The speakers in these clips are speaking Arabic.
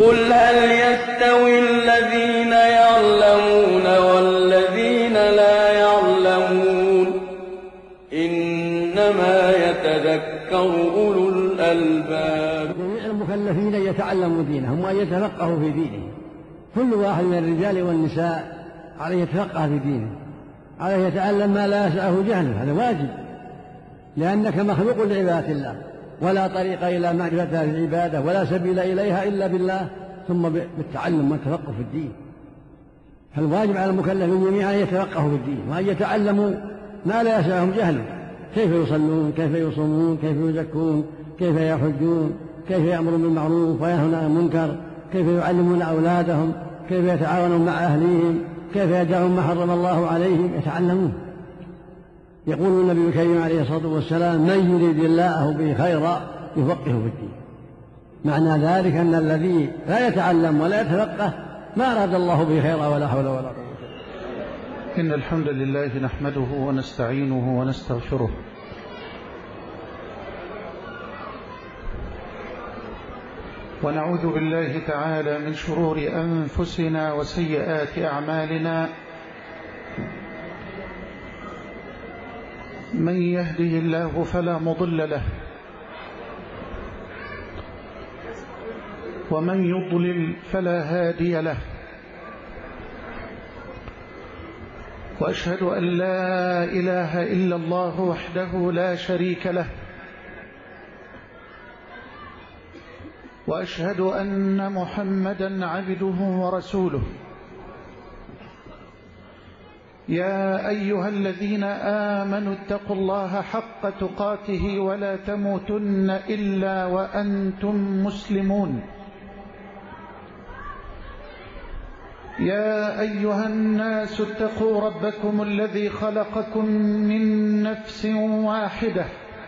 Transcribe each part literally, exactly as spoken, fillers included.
قل هل يستوي الذين يعلمون والذين لا يعلمون إنما يتذكر أولو الألباب. جميع المكلفين يتعلموا دينهم وأن يتفقهوا في دينهم. كل واحد من الرجال والنساء عليه يتفقه في دينه، عليه يتعلم ما لا يسعه جهله، هذا واجب، لأنك مخلوق لعبادة الله، ولا طريق إلى معرفتها في العبادة ولا سبيل إليها إلا بالله ثم بالتعلم والتفقه في الدين. فالواجب على المكلفين جميعا أن يتفقهوا في الدين وأن يتعلموا ما لا يسعهم جهله، كيف يصلون، كيف يصومون، كيف يزكون، كيف يحجون، كيف يأمرون بالمعروف وينهون عن المنكر، كيف يعلمون أولادهم، كيف يتعاونون مع أهليهم، كيف يدعون ما حرم الله عليهم، يتعلمون. يقول النبي الكريم عليه الصلاة والسلام: من يريد الله به خيرا يفقهه في الدين. معنى ذلك أن الذي لا يتعلم ولا يتفقه ما أراد الله به خيرا ولا حول ولا قوة. إن الحمد لله نحمده ونستعينه ونستغفره، ونعوذ بالله تعالى من شرور أنفسنا وسيئات أعمالنا. من يهده الله فلا مضل له، ومن يضلل فلا هادي له، وأشهد أن لا إله إلا الله وحده لا شريك له، وأشهد أن محمدا عبده ورسوله. يا أيها الذين آمنوا اتقوا الله حق تقاته ولا تموتن إلا وأنتم مسلمون. يا أيها الناس اتقوا ربكم الذي خلقكم من نفس واحدة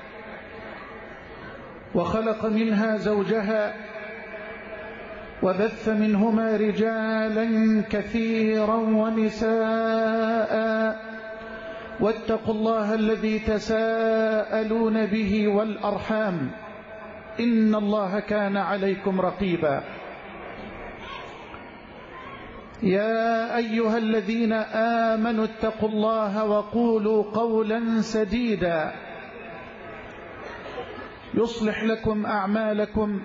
وخلق منها زوجها وبث منهما رجالا كثيرا ونساء، واتقوا الله الذي تساءلون به والأرحام إن الله كان عليكم رقيبا. يا أيها الذين آمنوا اتقوا الله وقولوا قولا سديدا يصلح لكم أعمالكم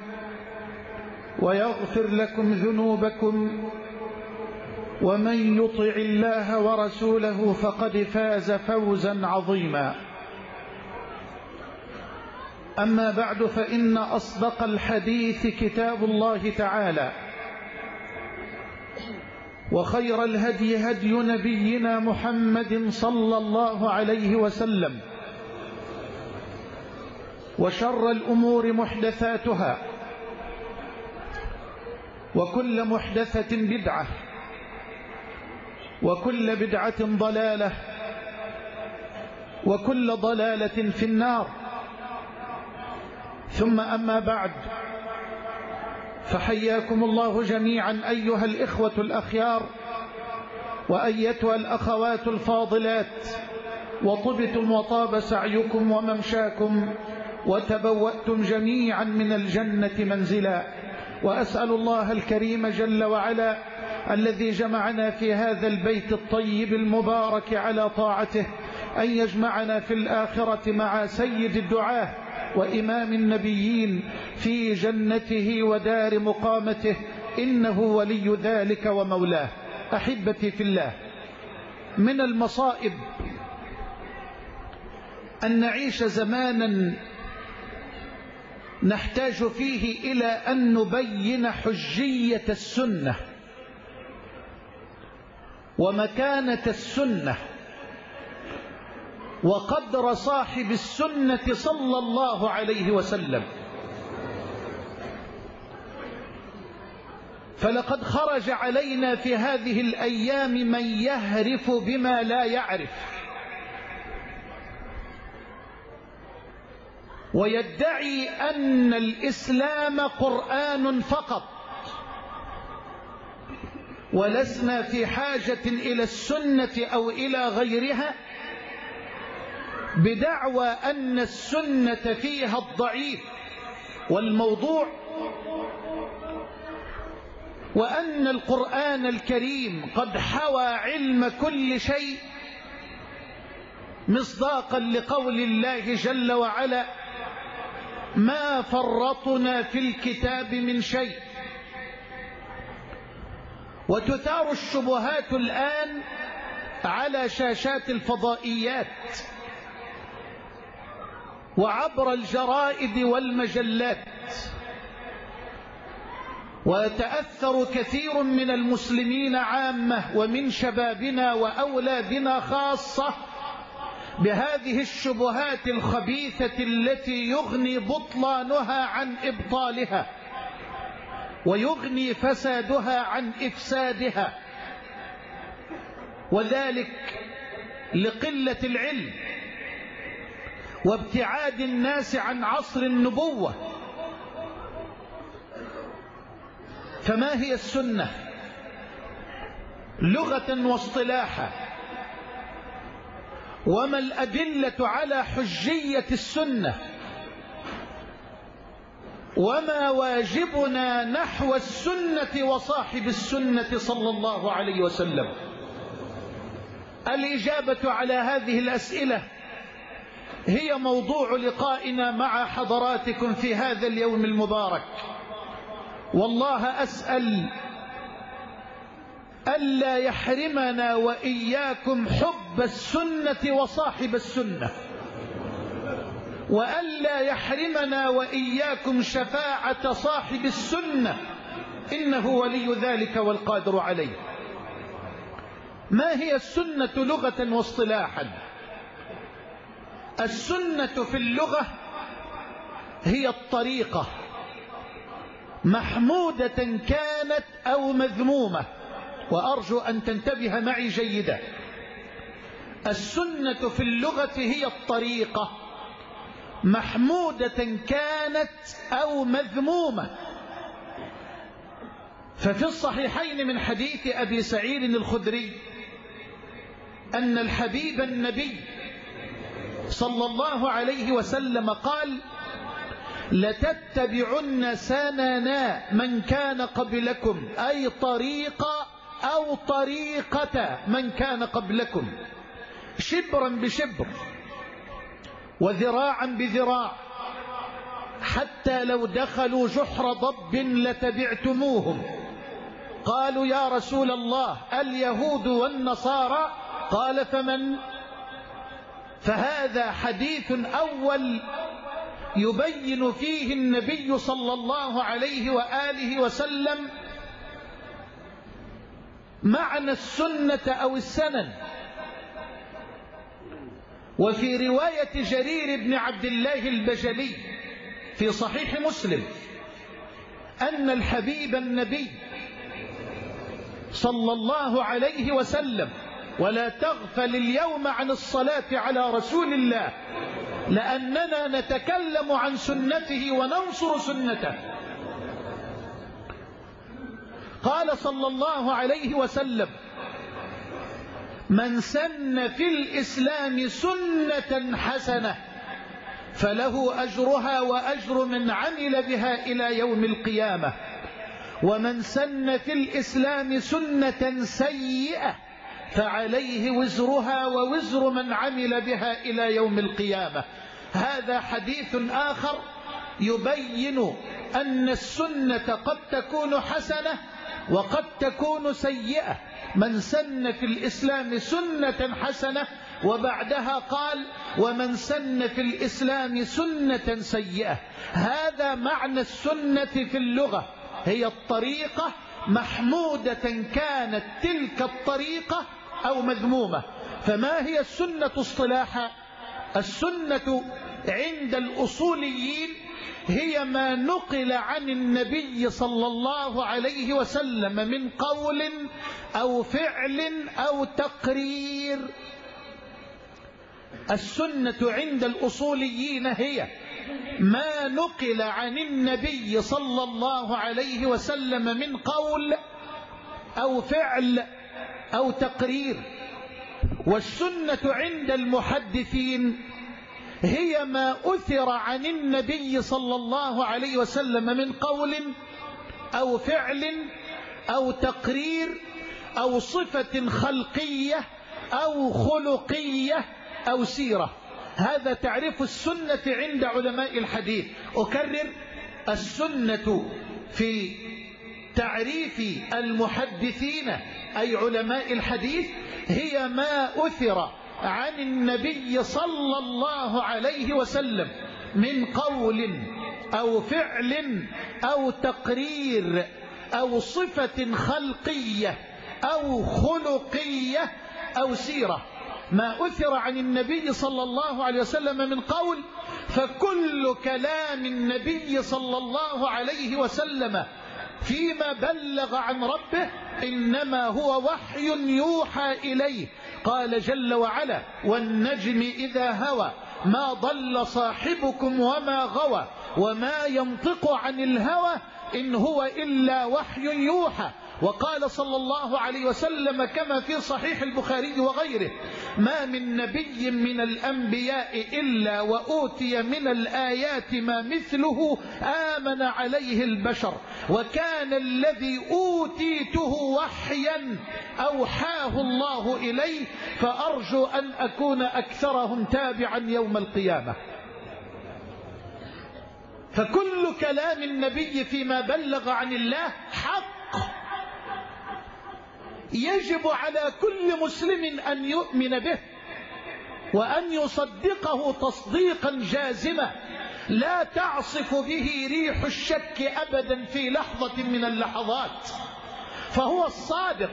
ويغفر لكم ذنوبكم، ومن يطع الله ورسوله فقد فاز فوزا عظيما. أما بعد، فإن أصدق الحديث كتاب الله تعالى، وخير الهدي هدي نبينا محمد صلى الله عليه وسلم، وشر الأمور محدثاتها، وكل محدثة بدعة، وكل بدعة ضلالة، وكل ضلالة في النار. ثم أما بعد، فحياكم الله جميعا أيها الإخوة الأخيار وأيتها الأخوات الفاضلات، وطبتم وطاب سعيكم وممشاكم، وتبوأتم جميعا من الجنة منزلا. وأسأل الله الكريم جل وعلا الذي جمعنا في هذا البيت الطيب المبارك على طاعته أن يجمعنا في الآخرة مع سيد الدعاة وإمام النبيين في جنته ودار مقامته، إنه ولي ذلك ومولاه. أحبتي في الله، من المصائب أن نعيش زمانا نحتاج فيه إلى أن نبين حجية السنة ومكانة السنة وقدر صاحب السنة صلى الله عليه وسلم. فلقد خرج علينا في هذه الأيام من يهرف بما لا يعرف، ويدعي أن الإسلام قرآن فقط، ولسنا في حاجة إلى السنة أو إلى غيرها، بدعوى أن السنة فيها الضعيف والموضوع، وأن القرآن الكريم قد حوى علم كل شيء، مصداقا لقول الله جل وعلا: ما فرطنا في الكتاب من شيء. وتثار الشبهات الآن على شاشات الفضائيات وعبر الجرائد والمجلات، ويتأثر كثير من المسلمين عامة ومن شبابنا وأولادنا خاصة بهذه الشبهات الخبيثة التي يغني بطلانها عن إبطالها ويغني فسادها عن إفسادها، وذلك لقلة العلم وابتعاد الناس عن عصر النبوة. فما هي السنة لغة واصطلاحا؟ وما الأدلة على حجية السنة؟ وما واجبنا نحو السنة وصاحب السنة صلى الله عليه وسلم؟ الإجابة على هذه الأسئلة هي موضوع لقائنا مع حضراتكم في هذا اليوم المبارك. والله أسأل ألا يحرمنا وإياكم حب السنة وصاحب السنة، وألا يحرمنا وإياكم شفاعة صاحب السنة، إنه ولي ذلك والقادر عليه. ما هي السنة لغة واصطلاحا؟ السنة في اللغة هي الطريقة، محمودة كانت أو مذمومة، وأرجو أن تنتبه معي جيدا. السنة في اللغة هي الطريقة، محمودة كانت أو مذمومة. ففي الصحيحين من حديث أبي سعيد الخدري أن الحبيب النبي صلى الله عليه وسلم قال: لتتبعن سننا من كان قبلكم، أي طريقة أو طريقة من كان قبلكم، شبرا بشبر وذراعا بذراع، حتى لو دخلوا جحر ضب لتبعتموهم. قالوا: يا رسول الله اليهود والنصارى؟ قال: فمن؟ فهذا حديث أول يبين فيه النبي صلى الله عليه وآله وسلم معنى السنة أو السنن. وفي رواية جرير بن عبد الله البجلي في صحيح مسلم أن الحبيب النبي صلى الله عليه وسلم، ولا تغفل اليوم عن الصلاة على رسول الله لأننا نتكلم عن سنته وننصر سنته، قال صلى الله عليه وسلم: من سن في الإسلام سنة حسنة فله أجرها وأجر من عمل بها إلى يوم القيامة، ومن سن في الإسلام سنة سيئة فعليه وزرها ووزر من عمل بها إلى يوم القيامة. هذا حديث آخر يبين أن السنة قد تكون حسنة وقد تكون سيئة. من سن في الإسلام سنة حسنة، وبعدها قال: ومن سن في الإسلام سنة سيئة. هذا معنى السنة في اللغة، هي الطريقة، محمودة كانت تلك الطريقة أو مذمومة. فما هي السنة اصطلاحا؟ السنة عند الأصوليين هي ما نقل عن النبي صلى الله عليه وسلم من قول أو فعل أو تقرير. السنة عند الأصوليين هي ما نقل عن النبي صلى الله عليه وسلم من قول أو فعل أو تقرير. والسنة عند المحدثين هي ما أثر عن النبي صلى الله عليه وسلم من قول أو فعل أو تقرير أو صفة خلقية أو خلقية أو سيرة. هذا تعريف السنة عند علماء الحديث. أكرر: السنة في تعريف المحدثين أي علماء الحديث هي ما أثر عن النبي صلى الله عليه وسلم من قول أو فعل أو تقرير أو صفة خلقية أو خلقية أو سيرة. ما أثر عن النبي صلى الله عليه وسلم من قول، فكل كلام النبي صلى الله عليه وسلم فيما بلغ عن ربه إنما هو وحي يوحى إليه. قال جل وعلا: والنجم إذا هوى ما ضل صاحبكم وما غوى وما ينطق عن الهوى إن هو إلا وحي يوحى. وقال صلى الله عليه وسلم كما في صحيح البخاري وغيره: ما من نبي من الأنبياء إلا وأوتي من الآيات ما مثله آمن عليه البشر، وكان الذي أوتيته وحيا أوحاه الله إليه، فأرجو أن أكون أكثرهم تابعا يوم القيامة. فكل كلام النبي فيما بلغ عن الله حق، يجب على كل مسلم أن يؤمن به وأن يصدقه تصديقا جازما لا تعصف به ريح الشك أبدا في لحظة من اللحظات، فهو الصادق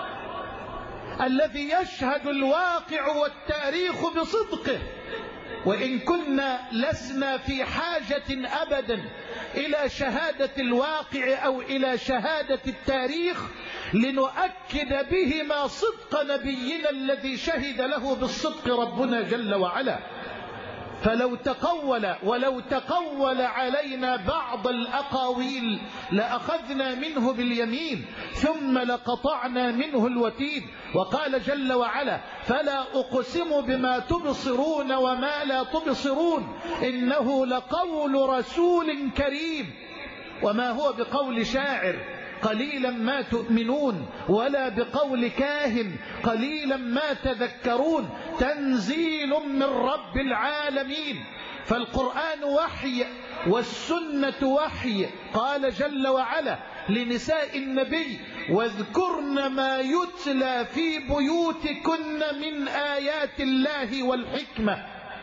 الذي يشهد الواقع والتاريخ بصدقه. وإن كنا لسنا في حاجة أبدا إلى شهادة الواقع أو إلى شهادة التاريخ لنؤكد بهما صدق نبينا الذي شهد له بالصدق ربنا جل وعلا. فلو تقول ولو تقول علينا بعض الأقاويل لأخذنا منه باليمين ثم لقطعنا منه الوتين. وقال جل وعلا: فلا أقسم بما تبصرون وما لا تبصرون إنه لقول رسول كريم. وما هو بقول شاعر قليلا ما تؤمنون ولا بقول كاهن قليلا ما تذكرون، تنزيل من رب العالمين. فالقرآن وحي والسنة وحي. قال جل وعلا لنساء النبي: واذكرن ما يتلى في بيوتكن من آيات الله والحكمة.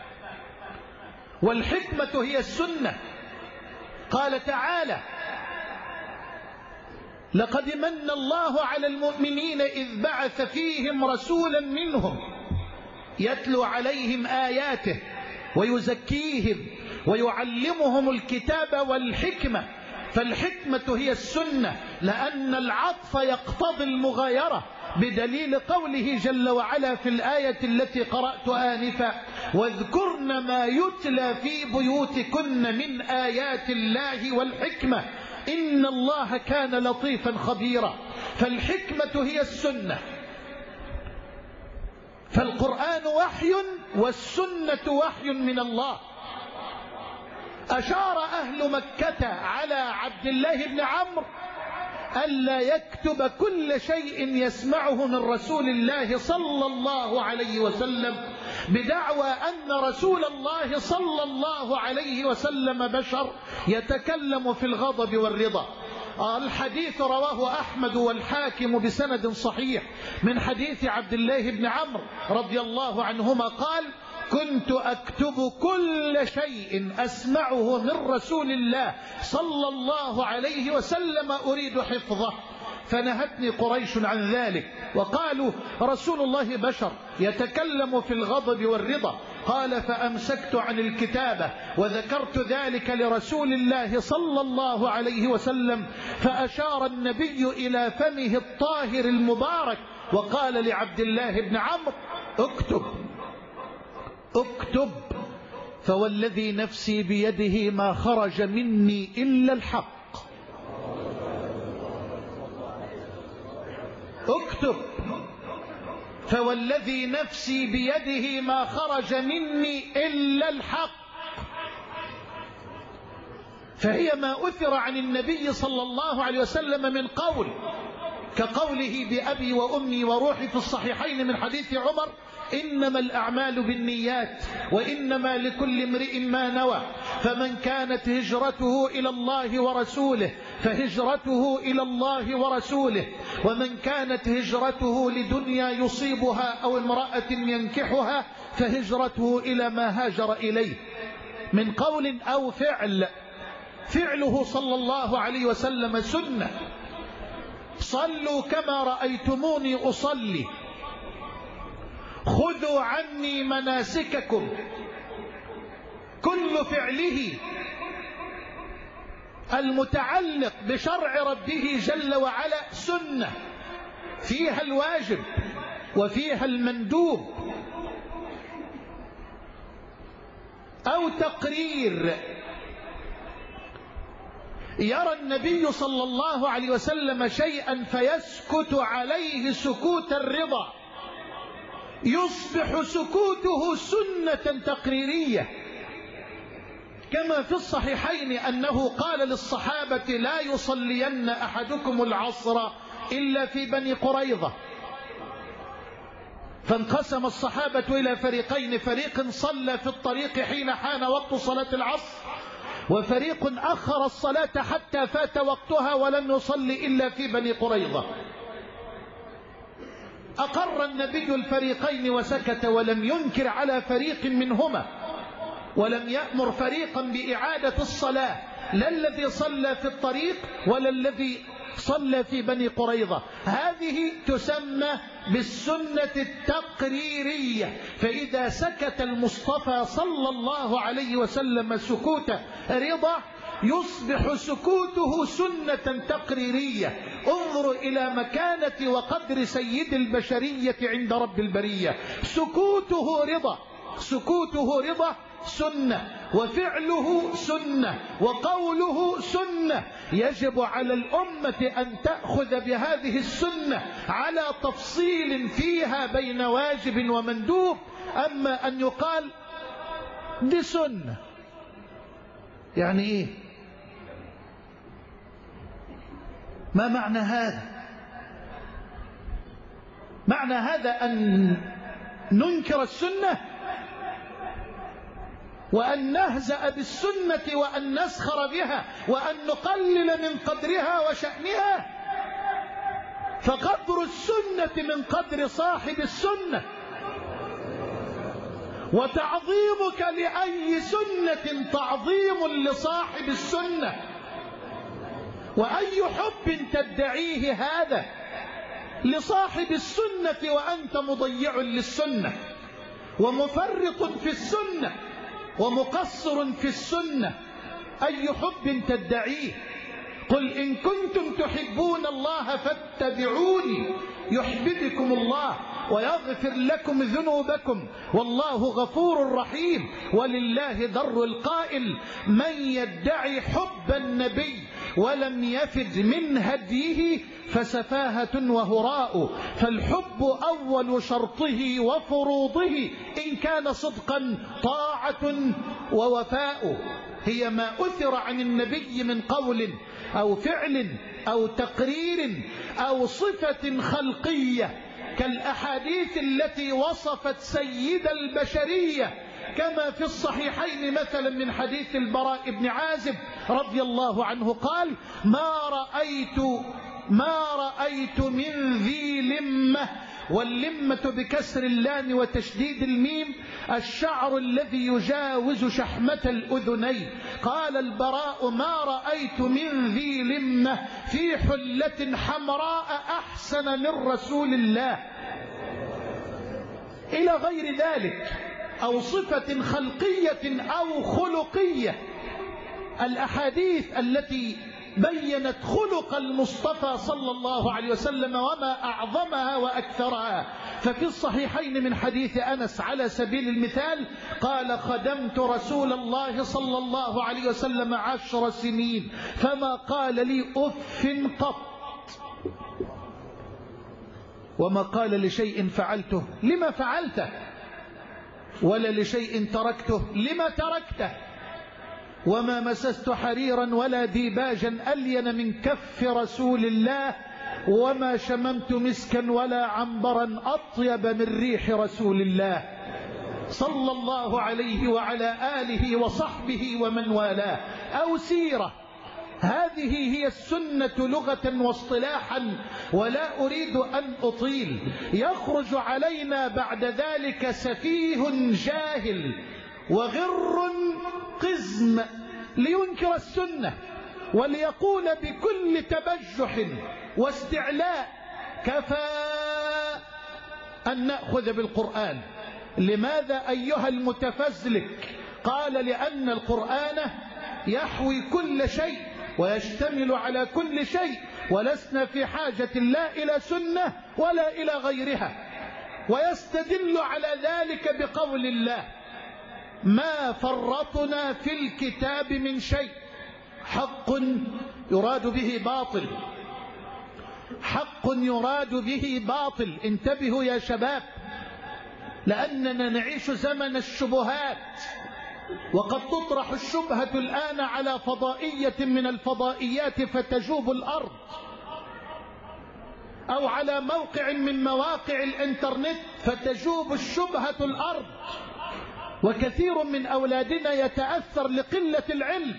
والحكمة هي السنة. قال تعالى: لقد من الله على المؤمنين إذ بعث فيهم رسولا منهم يتلو عليهم آياته ويزكيهم ويعلمهم الكتاب والحكمة. فالحكمة هي السنة، لأن العطف يقتضي المغايرة بدليل قوله جل وعلا في الآية التي قرأت آنفا: واذكرن ما يتلى في بيوتكن من آيات الله والحكمة إن الله كان لطيفا خبيرا. فالحكمة هي السنة. فالقرآن وحي والسنة وحي من الله. أشار أهل مكة على عبد الله بن عمرو ألا يكتب كل شيء يسمعه من رسول الله صلى الله عليه وسلم بدعوى أن رسول الله صلى الله عليه وسلم بشر يتكلم في الغضب والرضا. الحديث رواه أحمد والحاكم بسند صحيح من حديث عبد الله بن عمرو رضي الله عنهما قال: كنت أكتب كل شيء أسمعه من رسول الله صلى الله عليه وسلم أريد حفظه، فنهتني قريش عن ذلك وقالوا: رسول الله بشر يتكلم في الغضب والرضا. قال: فأمسكت عن الكتابة وذكرت ذلك لرسول الله صلى الله عليه وسلم، فأشار النبي إلى فمه الطاهر المبارك وقال لعبد الله بن عمرو: اكتب اكتب، فوالذي نفسي بيده ما خرج مني إلا الحق. اكتب، فوالذي نفسي بيده ما خرج مني إلا الحق. فهي ما أثر عن النبي صلى الله عليه وسلم من قول، كقوله بأبي وأمي وروحي في الصحيحين من حديث عمر: إنما الأعمال بالنيات وإنما لكل امرئ ما نوى، فمن كانت هجرته إلى الله ورسوله فهجرته إلى الله ورسوله، ومن كانت هجرته لدنيا يصيبها أو امرأة ينكحها فهجرته إلى ما هاجر إليه، من قول أو فعل. فعله صلى الله عليه وسلم سنة: صلوا كما رأيتموني أصلي، خذوا عني مناسككم. كل فعله المتعلق بشرع ربه جل وعلا سنة، فيها الواجب وفيها المندوب. أو تقرير، يرى النبي صلى الله عليه وسلم شيئا فيسكت عليه سكوت الرضا، يصبح سكوته سنة تقريرية، كما في الصحيحين أنه قال للصحابة: لا يصلين أحدكم العصر إلا في بني قريظة. فانقسم الصحابة إلى فريقين: فريق صلى في الطريق حين حان وقت صلاة العصر، وفريق أخر الصلاة حتى فات وقتها ولم يصلي إلا في بني قريظة. أقر النبي الفريقين وسكت، ولم ينكر على فريق منهما، ولم يأمر فريقا بإعادة الصلاة، لا الذي صلى في الطريق ولا الذي صلى في بني قريظة. هذه تسمى بالسنة التقريرية. فإذا سكت المصطفى صلى الله عليه وسلم سكوت رضا يصبح سكوته سنة تقريرية. انظروا إلى مكانة وقدر سيد البشرية عند رب البرية. سكوته رضا، سكوته رضا سنة، وفعله سنة، وقوله سنة. يجب على الأمة أن تأخذ بهذه السنة على تفصيل فيها بين واجب ومندوب. أما أن يقال دي سنة، يعني إيه؟ ما معنى هذا؟ معنى هذا أن ننكر السنة وأن نهزأ بالسنة وأن نسخر بها وأن نقلل من قدرها وشأنها. فقدر السنة من قدر صاحب السنة، وتعظيمك لأي سنة تعظيم لصاحب السنة. وأي حب تدعيه هذا لصاحب السنة وأنت مضيع للسنة ومفرط في السنة ومقصر في السنة؟ أي حب تدعيه؟ قل إن كنتم تحبون الله فاتبعوني يحببكم الله ويغفر لكم ذنوبكم والله غفور رحيم. ولله در القائل: من يدعي حب النبي ولم يفد من هديه فسفاهة وهراء. فالحب أول شرطه وفروضه إن كان صدقا طاعة ووفاء. هي ما أثر عن النبي من قول أو فعل أو تقرير أو صفة خلقية، كالأحاديث التي وصفت سيد البشرية، كما في الصحيحين مثلا من حديث البراء بن عازب رضي الله عنه قال: ما رأيت ما رأيت من ذي لمة، واللمة بكسر اللام وتشديد الميم الشعر الذي يجاوز شحمة الأذنين. قال البراء: ما رأيت من ذي لمة في حلة حمراء أحسن من رسول الله، إلى غير ذلك، أو صفة خلقية أو خلقية. الأحاديث التي بينت خلق المصطفى صلى الله عليه وسلم وما أعظمها وأكثرها. ففي الصحيحين من حديث أنس على سبيل المثال قال: خدمت رسول الله صلى الله عليه وسلم عشر سنين فما قال لي أف قط، وما قال لشيء فعلته لما فعلته، ولا لشيء تركته لما تركته، وما مسست حريرا ولا ديباجا ألين من كف رسول الله، وما شممت مسكا ولا عنبرا أطيب من ريح رسول الله صلى الله عليه وعلى آله وصحبه ومن والاه. أو سيرة. هذه هي السنة لغة واصطلاحا، ولا أريد أن أطيل. يخرج علينا بعد ذلك سفيه جاهل وغر قزم لينكر السنة وليقول بكل تبجح واستعلاء: كفى أن نأخذ بالقرآن. لماذا أيها المتفزلك؟ قال: لأن القرآن يحوي كل شيء ويشتمل على كل شيء، ولسنا في حاجة لا إلى سنة ولا إلى غيرها. ويستدل على ذلك بقول الله: ما فرطنا في الكتاب من شيء. حق يراد به باطل، حق يراد به باطل. انتبهوا يا شباب، لأننا نعيش زمن الشبهات، وقد تطرح الشبهة الآن على فضائية من الفضائيات فتجوب الأرض، أو على موقع من مواقع الإنترنت فتجوب الشبهة الأرض. وكثير من أولادنا يتأثر لقلة العلم،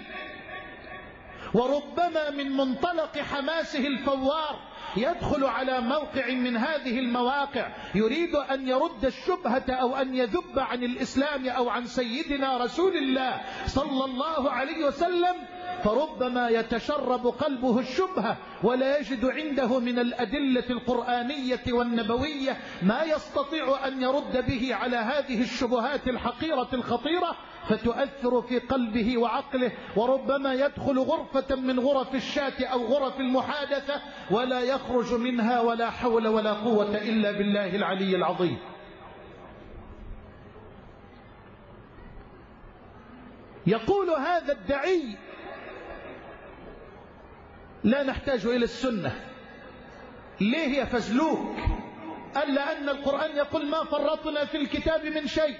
وربما من منطلق حماسه الفوار يدخل على موقع من هذه المواقع يريد أن يرد الشبهة أو أن يذب عن الإسلام أو عن سيدنا رسول الله صلى الله عليه وسلم، فربما يتشرب قلبه الشبهة ولا يجد عنده من الأدلة القرآنية والنبوية ما يستطيع أن يرد به على هذه الشبهات الحقيرة الخطيرة، فتؤثر في قلبه وعقله، وربما يدخل غرفة من غرف الشات أو غرف المحادثة ولا يخرج منها، ولا حول ولا قوة إلا بالله العلي العظيم. يقول هذا الدعي: لا نحتاج إلى السنة. ليه يا فزلوك؟ قال: لأن القرآن يقول ما فرطنا في الكتاب من شيء.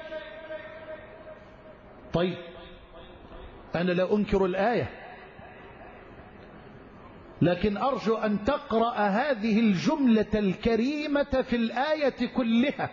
طيب، أنا لا أنكر الآية، لكن أرجو أن تقرأ هذه الجملة الكريمة في الآية كلها.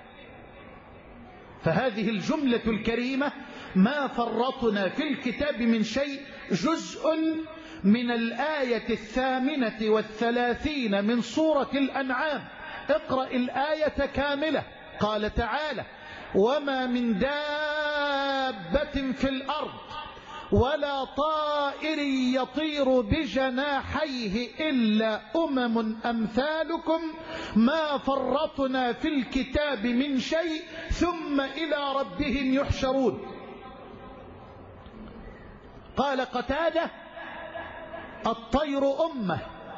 فهذه الجملة الكريمة: ما فرطنا في الكتاب من شيء، جزء من الآية الثامنة والثلاثين من سورة الأنعام. اقرأ الآية كاملة. قال تعالى: وما من دابة في الأرض ولا طائر يطير بجناحيه إلا أمم أمثالكم ما فرطنا في الكتاب من شيء ثم إلى ربهم يحشرون. قال قتادة: الطير أمة،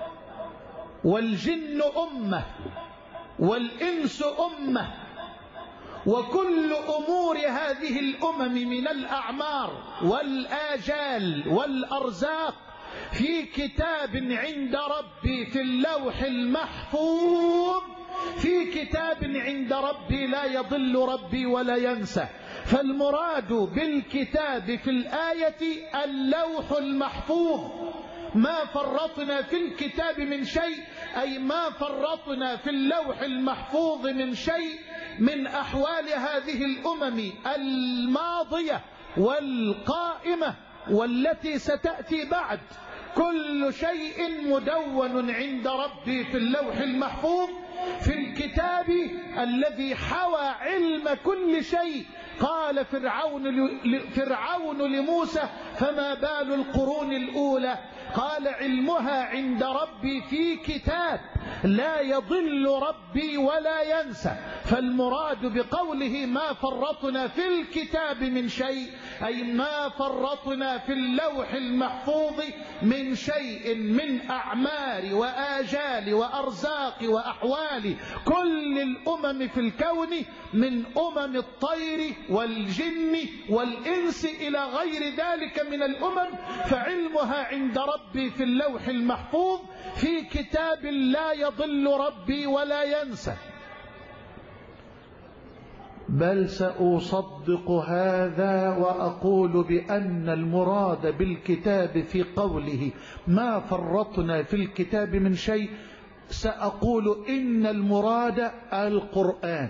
والجن أمة، والإنس أمة، وكل أمور هذه الأمم من الأعمار والآجال والأرزاق في كتاب عند ربي في اللوح المحفوظ، في كتاب عند ربي لا يضل ربي ولا ينسى. فالمراد بالكتاب في الآية اللوح المحفوظ. ما فرطنا في الكتاب من شيء، أي ما فرطنا في اللوح المحفوظ من شيء من أحوال هذه الأمم الماضية والقائمة والتي ستأتي بعد. كل شيء مدون عند ربي في اللوح المحفوظ في الكتاب الذي حوى علم كل شيء. قال فرعون فرعون لموسى: فما بال القرون الأولى؟ قال: علمها عند ربي في كتاب لا يضل ربي ولا ينسى. فالمراد بقوله ما فرطنا في الكتاب من شيء، أي ما فرطنا في اللوح المحفوظ من شيء من أعمار وآجال وأرزاق وأحوال كل الأمم في الكون، من أمم الطير والجن والإنس إلى غير ذلك من الأمم، فعلمها عند ربي في اللوح المحفوظ في كتاب لا يضل ربي ولا ينسى. بل سأصدق هذا وأقول بأن المراد بالكتاب في قوله ما فرطنا في الكتاب من شيء، سأقول إن المراد القرآن.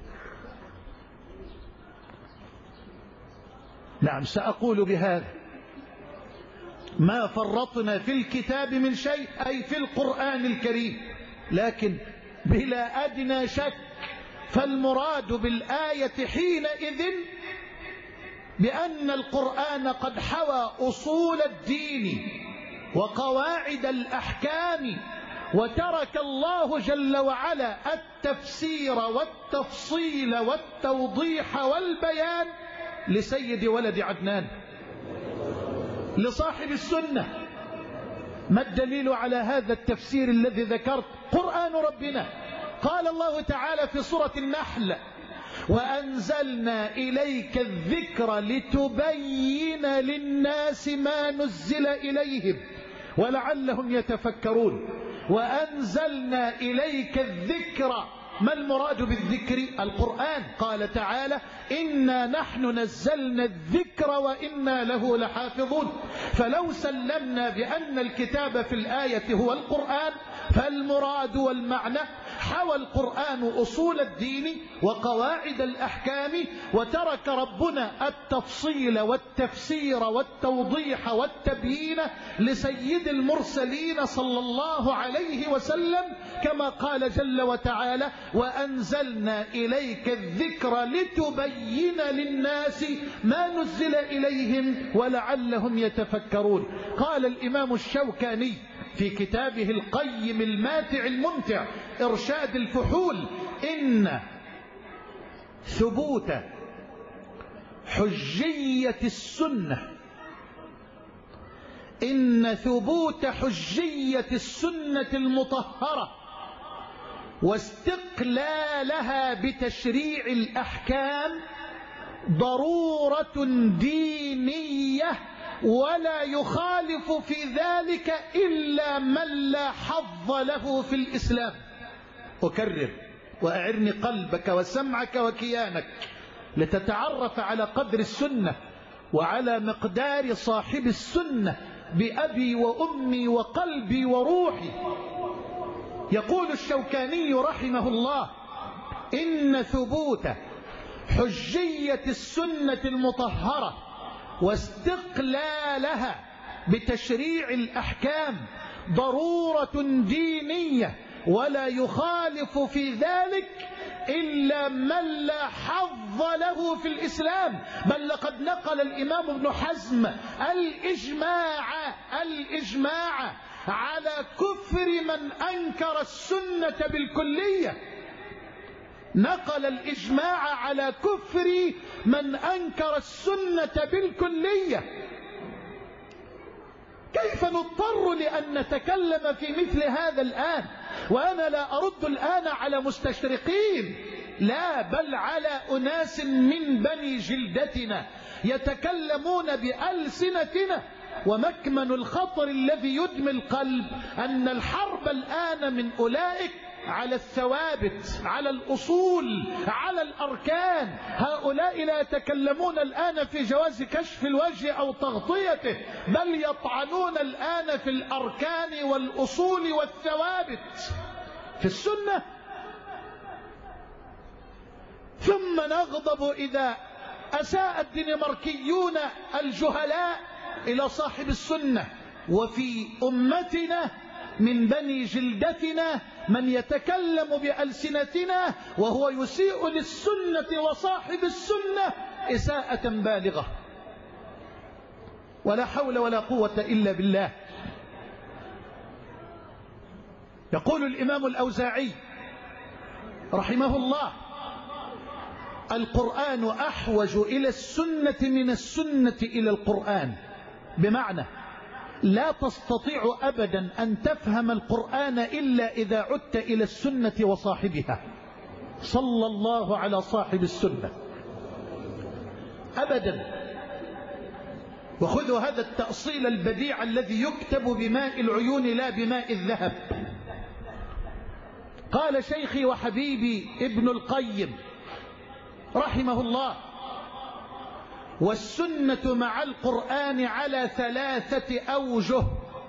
نعم، سأقول بهذا ما فرطنا في الكتاب من شيء أي في القرآن الكريم، لكن بلا أدنى شك فالمراد بالآية حينئذ بأن القرآن قد حوى أصول الدين وقواعد الأحكام، وترك الله جل وعلا التفسير والتفصيل والتوضيح والبيان لسيد ولد عدنان، لصاحب السنة. ما الدليل على هذا التفسير الذي ذكرت؟ قرآن ربنا. قال الله تعالى في سورة النحل وأنزلنا إليك الذكر لتبين للناس ما نزل إليهم ولعلهم يتفكرون. وأنزلنا إليك الذكر، ما المراد بالذكر؟ القرآن. قال تعالى إنا نحن نزلنا الذكر وإنا له لحافظون. فلو سلمنا بأن الكتاب في الآية هو القرآن، فالمراد والمعنى حوى القرآن أصول الدين وقواعد الأحكام، وترك ربنا التفصيل والتفسير والتوضيح والتبيين لسيد المرسلين صلى الله عليه وسلم، كما قال جل وتعالى وأنزلنا إليك الذكر لتبين للناس ما نزل إليهم ولعلهم يتفكرون. قال الإمام الشوكاني في كتابه القيم الماتع الممتع إرشاد الفحول إن ثبوت حجية السنة إن ثبوت حجية السنة المطهرة واستقلالها بتشريع الأحكام ضرورة دينية، ولا يخالف في ذلك إلا من لا حظ له في الإسلام. أكرر وأعرني قلبك وسمعك وكيانك لتتعرف على قدر السنة وعلى مقدار صاحب السنة بأبي وأمي وقلبي وروحي. يقول الشوكاني رحمه الله إن ثبوت حجية السنة المطهرة واستقلالها بتشريع الأحكام ضرورة دينية، ولا يخالف في ذلك إلا من لا حظ له في الإسلام. بل لقد نقل الإمام ابن حزم الإجماع الإجماع على كفر من أنكر السنة بالكلية. نقل الإجماع على كفر من أنكر السنة بالكلية. كيف نضطر لأن نتكلم في مثل هذا الآن؟ وأنا لا أرد الآن على مستشرقين، لا، بل على أناس من بني جلدتنا يتكلمون بألسنتنا. ومكمن الخطر الذي يدمي القلب أن الحرب الآن من أولئك على الثوابت، على الأصول، على الأركان. هؤلاء لا يتكلمون الآن في جواز كشف الوجه أو تغطيته، بل يطعنون الآن في الأركان والأصول والثوابت في السنة. ثم نغضب إذا أساء الدنماركيون الجهلاء إلى صاحب السنة. وفي أمتنا من بني جلدتنا من يتكلم بألسنتنا وهو يسيء للسنة وصاحب السنة إساءة بالغة، ولا حول ولا قوة إلا بالله. يقول الإمام الأوزاعي رحمه الله القرآن أحوج إلى السنة من السنة إلى القرآن، بمعنى لا تستطيع أبدا أن تفهم القرآن إلا إذا عدت إلى السنة وصاحبها صلى الله على صاحب السنة أبدا. وخذوا هذا التأصيل البديع الذي يكتب بماء العيون لا بماء الذهب. قال شيخي وحبيبي ابن القيم رحمه الله: والسنة مع القرآن على ثلاثة أوجه.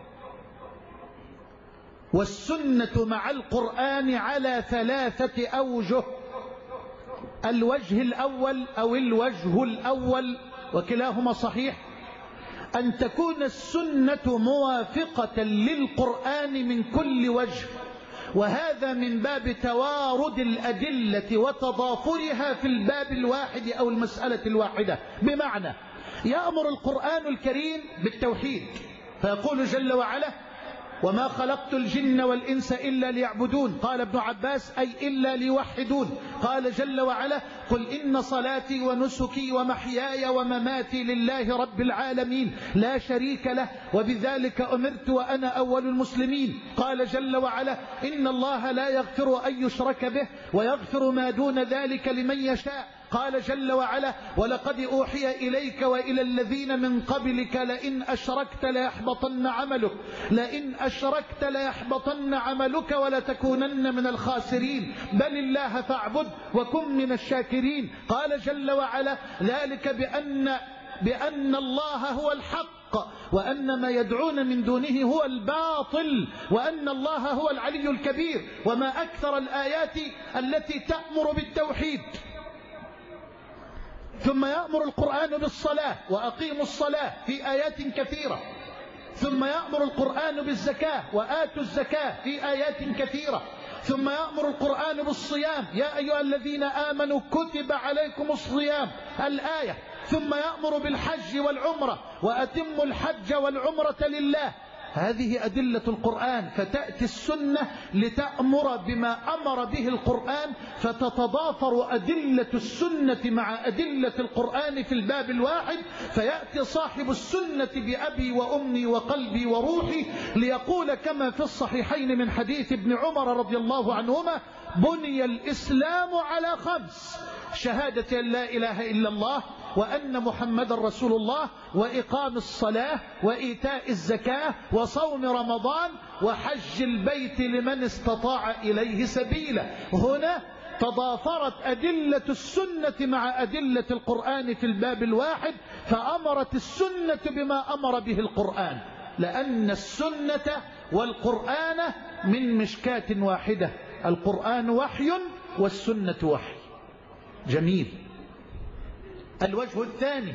والسنة مع القرآن على ثلاثة أوجه. الوجه الأول أو الوجه الأول وكلاهما صحيح، أن تكون السنة موافقة للقرآن من كل وجه، وهذا من باب توارد الأدلة وتضافرها في الباب الواحد أو المسألة الواحدة. بمعنى يأمر القرآن الكريم بالتوحيد، فيقول جل وعلا: وما خلقت الجن والإنس إلا ليعبدون. قال ابن عباس: أي إلا ليوحدون. قال جل وعلا: قل إن صلاتي ونسكي ومحياي ومماتي لله رب العالمين لا شريك له وبذلك أمرت وأنا أول المسلمين. قال جل وعلا: إن الله لا يغفر أن يشرك به ويغفر ما دون ذلك لمن يشاء. قال جل وعلا: ولقد أوحي إليك وإلى الذين من قبلك لئن أشركت ليحبطن عملك لئن أشركت ليحبطن عملك ولتكونن من الخاسرين بل الله فاعبد وكن من الشاكرين. قال جل وعلا: ذلك بأن بأن الله هو الحق وأن ما يدعون من دونه هو الباطل وأن الله هو العلي الكبير. وما أكثر الآيات التي تأمر بالتوحيد. ثم يأمر القرآن بالصلاة: وأقيموا الصلاة، في آيات كثيرة. ثم يأمر القرآن بالزكاة: وآتوا الزكاة، في آيات كثيرة. ثم يأمر القرآن بالصيام: يا أيها الذين آمنوا كتب عليكم الصيام، الآية. ثم يأمر بالحج والعمرة: وأتموا الحج والعمرة لله. هذه أدلة القرآن. فتأتي السنة لتأمر بما أمر به القرآن، فتتضافر أدلة السنة مع أدلة القرآن في الباب الواحد، فيأتي صاحب السنة بأبي وأمي وقلبي وروحي ليقول كما في الصحيحين من حديث ابن عمر رضي الله عنهما: بني الإسلام على خمس: شهادة أن لا إله إلا الله وأن محمد رسول الله وإقام الصلاة وإيتاء الزكاة وصوم رمضان وحج البيت لمن استطاع إليه سبيلا. هنا تضافرت أدلة السنة مع أدلة القرآن في الباب الواحد، فأمرت السنة بما أمر به القرآن، لأن السنة والقرآن من مشكاة واحدة. القرآن وحي والسنة وحي. جميل. الوجه الثاني: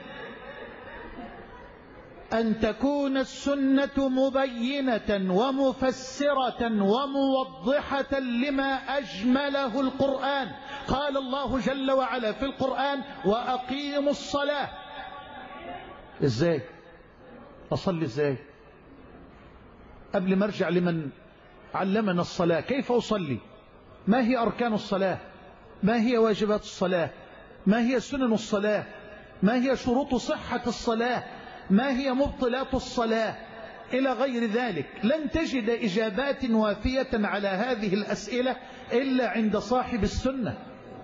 أن تكون السنة مبينة ومفسرة وموضحة لما أجمله القرآن. قال الله جل وعلا في القرآن: وأقيموا الصلاة. إزاي أصلي؟ إزاي؟ قبل ما أرجع لمن علمنا الصلاة، كيف أصلي؟ ما هي أركان الصلاة؟ ما هي واجبات الصلاة؟ ما هي سنن الصلاة؟ ما هي شروط صحة الصلاة؟ ما هي مبطلات الصلاة؟ إلى غير ذلك. لن تجد إجابات وافية على هذه الأسئلة إلا عند صاحب السنة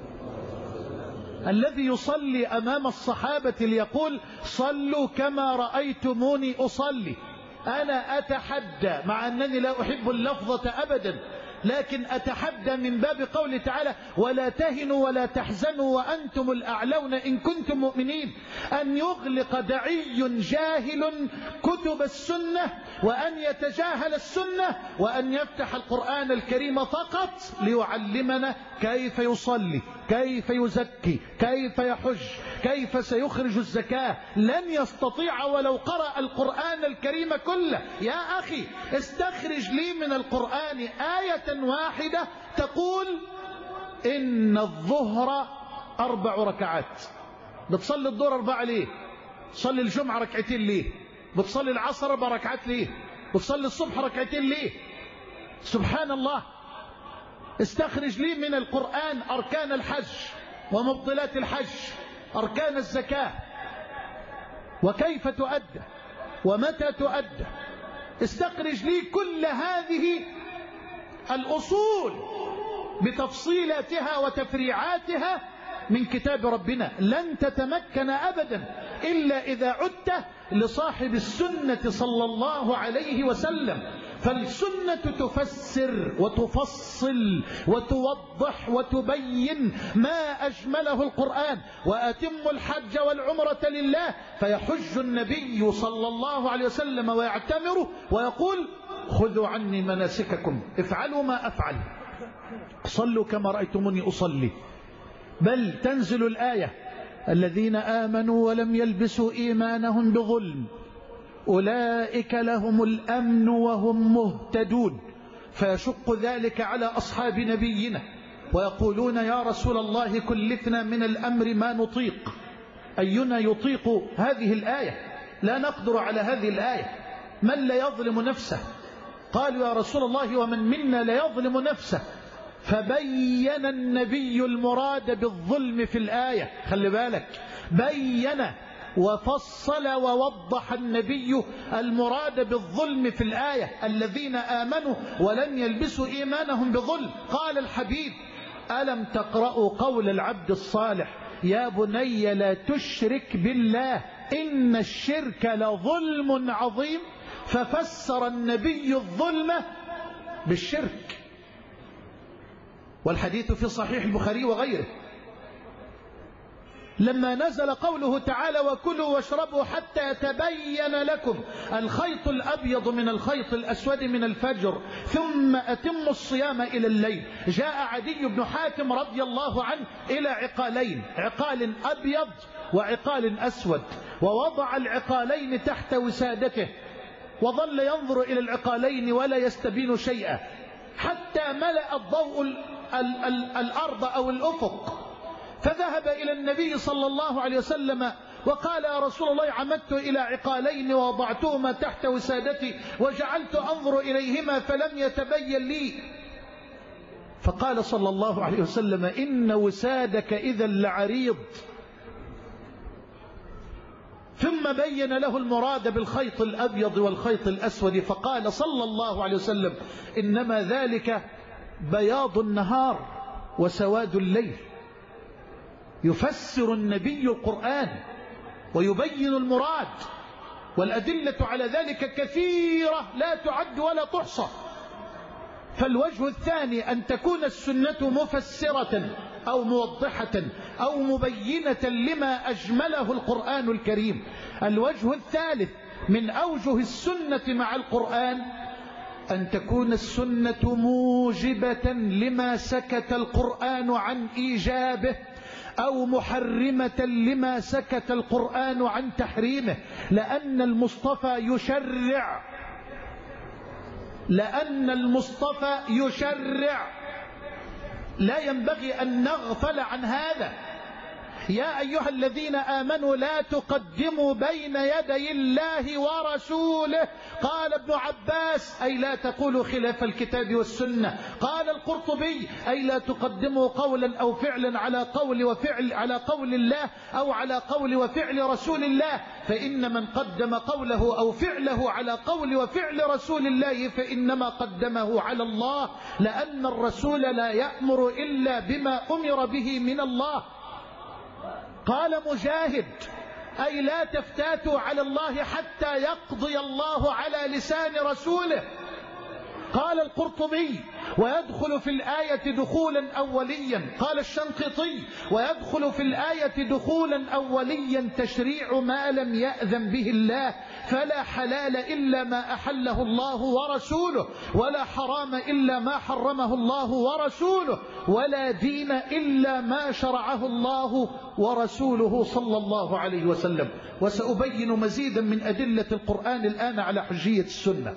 الذي يصلي أمام الصحابة ليقول: صلوا كما رأيتموني أصلي. أنا أتحدى، مع أنني لا أحب اللفظة أبدا، لكن أتحدى من باب قوله تعالى: ولا تهنوا ولا تحزنوا وأنتم الأعلون إن كنتم مؤمنين، أن يغلق دعي جاهل كتب السنة وأن يتجاهل السنة وأن يفتح القرآن الكريم فقط ليعلمنا كيف يصلي، كيف يزكي، كيف يحج، كيف سيخرج الزكاة. لن يستطيع ولو قرأ القرآن الكريم كله. يا أخي استخرج لي من القرآن آية واحدة تقول إن الظهر أربع ركعات. بتصلي الظهر أربعة ليه؟ بتصلي الجمعة ركعتين ليه؟ بتصلي العصر أربع ركعات ليه؟ بتصلي الصبح ركعتين ليه؟ سبحان الله. استخرج لي من القرآن أركان الحج ومبطلات الحج، أركان الزكاة وكيف تؤدى ومتى تؤدى. استخرج لي كل هذه الأصول بتفصيلاتها وتفريعاتها من كتاب ربنا لن تتمكن أبدا إلا إذا عدت لصاحب السنة صلى الله عليه وسلم. فالسنة تفسر وتفصل وتوضح وتبين ما أجمله القرآن. وأتموا الحج والعمرة لله، فيحج النبي صلى الله عليه وسلم ويعتمر ويقول خذوا عني مناسككم، افعلوا ما أفعل، صلوا كما رأيتموني أصلي. بل تنزل الآية الذين آمنوا ولم يلبسوا إيمانهم بظلم أولئك لهم الأمن وهم مهتدون. فيشق ذلك على أصحاب نبينا ويقولون يا رسول الله كلفنا من الأمر ما نطيق. أينا يطيق هذه الآية؟ لا نقدر على هذه الآية. من لا يظلم نفسه؟ قالوا يا رسول الله ومن منا لا يظلم نفسه؟ فبين النبي المراد بالظلم في الآية. خلي بالك، بين وفصل ووضح النبي المراد بالظلم في الآية الذين آمنوا ولم يلبسوا إيمانهم بظلم. قال الحبيب ألم تقرأوا قول العبد الصالح يا بني لا تشرك بالله إن الشرك لظلم عظيم. ففسر النبي الظلم بالشرك، والحديث في صحيح البخاري وغيره. لما نزل قوله تعالى وكلوا واشربوا حتى يتبين لكم الخيط الأبيض من الخيط الأسود من الفجر ثم أتموا الصيام إلى الليل، جاء عدي بن حاتم رضي الله عنه إلى عقالين، عقال أبيض وعقال أسود، ووضع العقالين تحت وسادته وظل ينظر إلى العقالين ولا يستبين شيئا حتى ملأ الضوء ال ال ال الأرض أو الأفق. فذهب إلى النبي صلى الله عليه وسلم وقال يا رسول الله عمدت إلى عقالين ووضعتهما تحت وسادتي وجعلت أنظر إليهما فلم يتبين لي. فقال صلى الله عليه وسلم إن وسادك إذا لعريض. ثم بين له المراد بالخيط الأبيض والخيط الأسود فقال صلى الله عليه وسلم إنما ذلك بياض النهار وسواد الليل. يفسر النبي القرآن ويبين المراد، والأدلة على ذلك كثيرة لا تعد ولا تحصى. فالوجه الثاني أن تكون السنة مفسرة أو موضحة أو مبينة لما أجمله القرآن الكريم. الوجه الثالث من أوجه السنة مع القرآن أن تكون السنة موجبة لما سكت القرآن عن إيجابه أو محرمة لما سكت القرآن عن تحريمه، لأن المصطفى يشرع لأن المصطفى يشرع لا ينبغي أن نغفل عن هذا. يا أيها الذين آمنوا لا تقدموا بين يدي الله ورسوله. قال ابن عباس أي لا تقولوا خلاف الكتاب والسنة. قال القرطبي أي لا تقدموا قولا أو فعلا على قول وفعل على قول الله أو على قول وفعل رسول الله، فإن من قدم قوله أو فعله على قول وفعل رسول الله فإنما قدمه على الله، لأن الرسول لا يأمر إلا بما أمر به من الله. قال مجاهد أي لا تفتاتوا على الله حتى يقضي الله على لسان رسوله. قال القرطبي ويدخل في الآية دخولا أوليا. قال الشنقيطي ويدخل في الآية دخولا أوليا تشريع ما لم يأذن به الله، فلا حلال إلا ما أحله الله ورسوله، ولا حرام إلا ما حرمه الله ورسوله، ولا دين إلا ما شرعه الله ورسوله صلى الله عليه وسلم. وسأبين مزيدا من أدلة القرآن الآن على حجية السنة.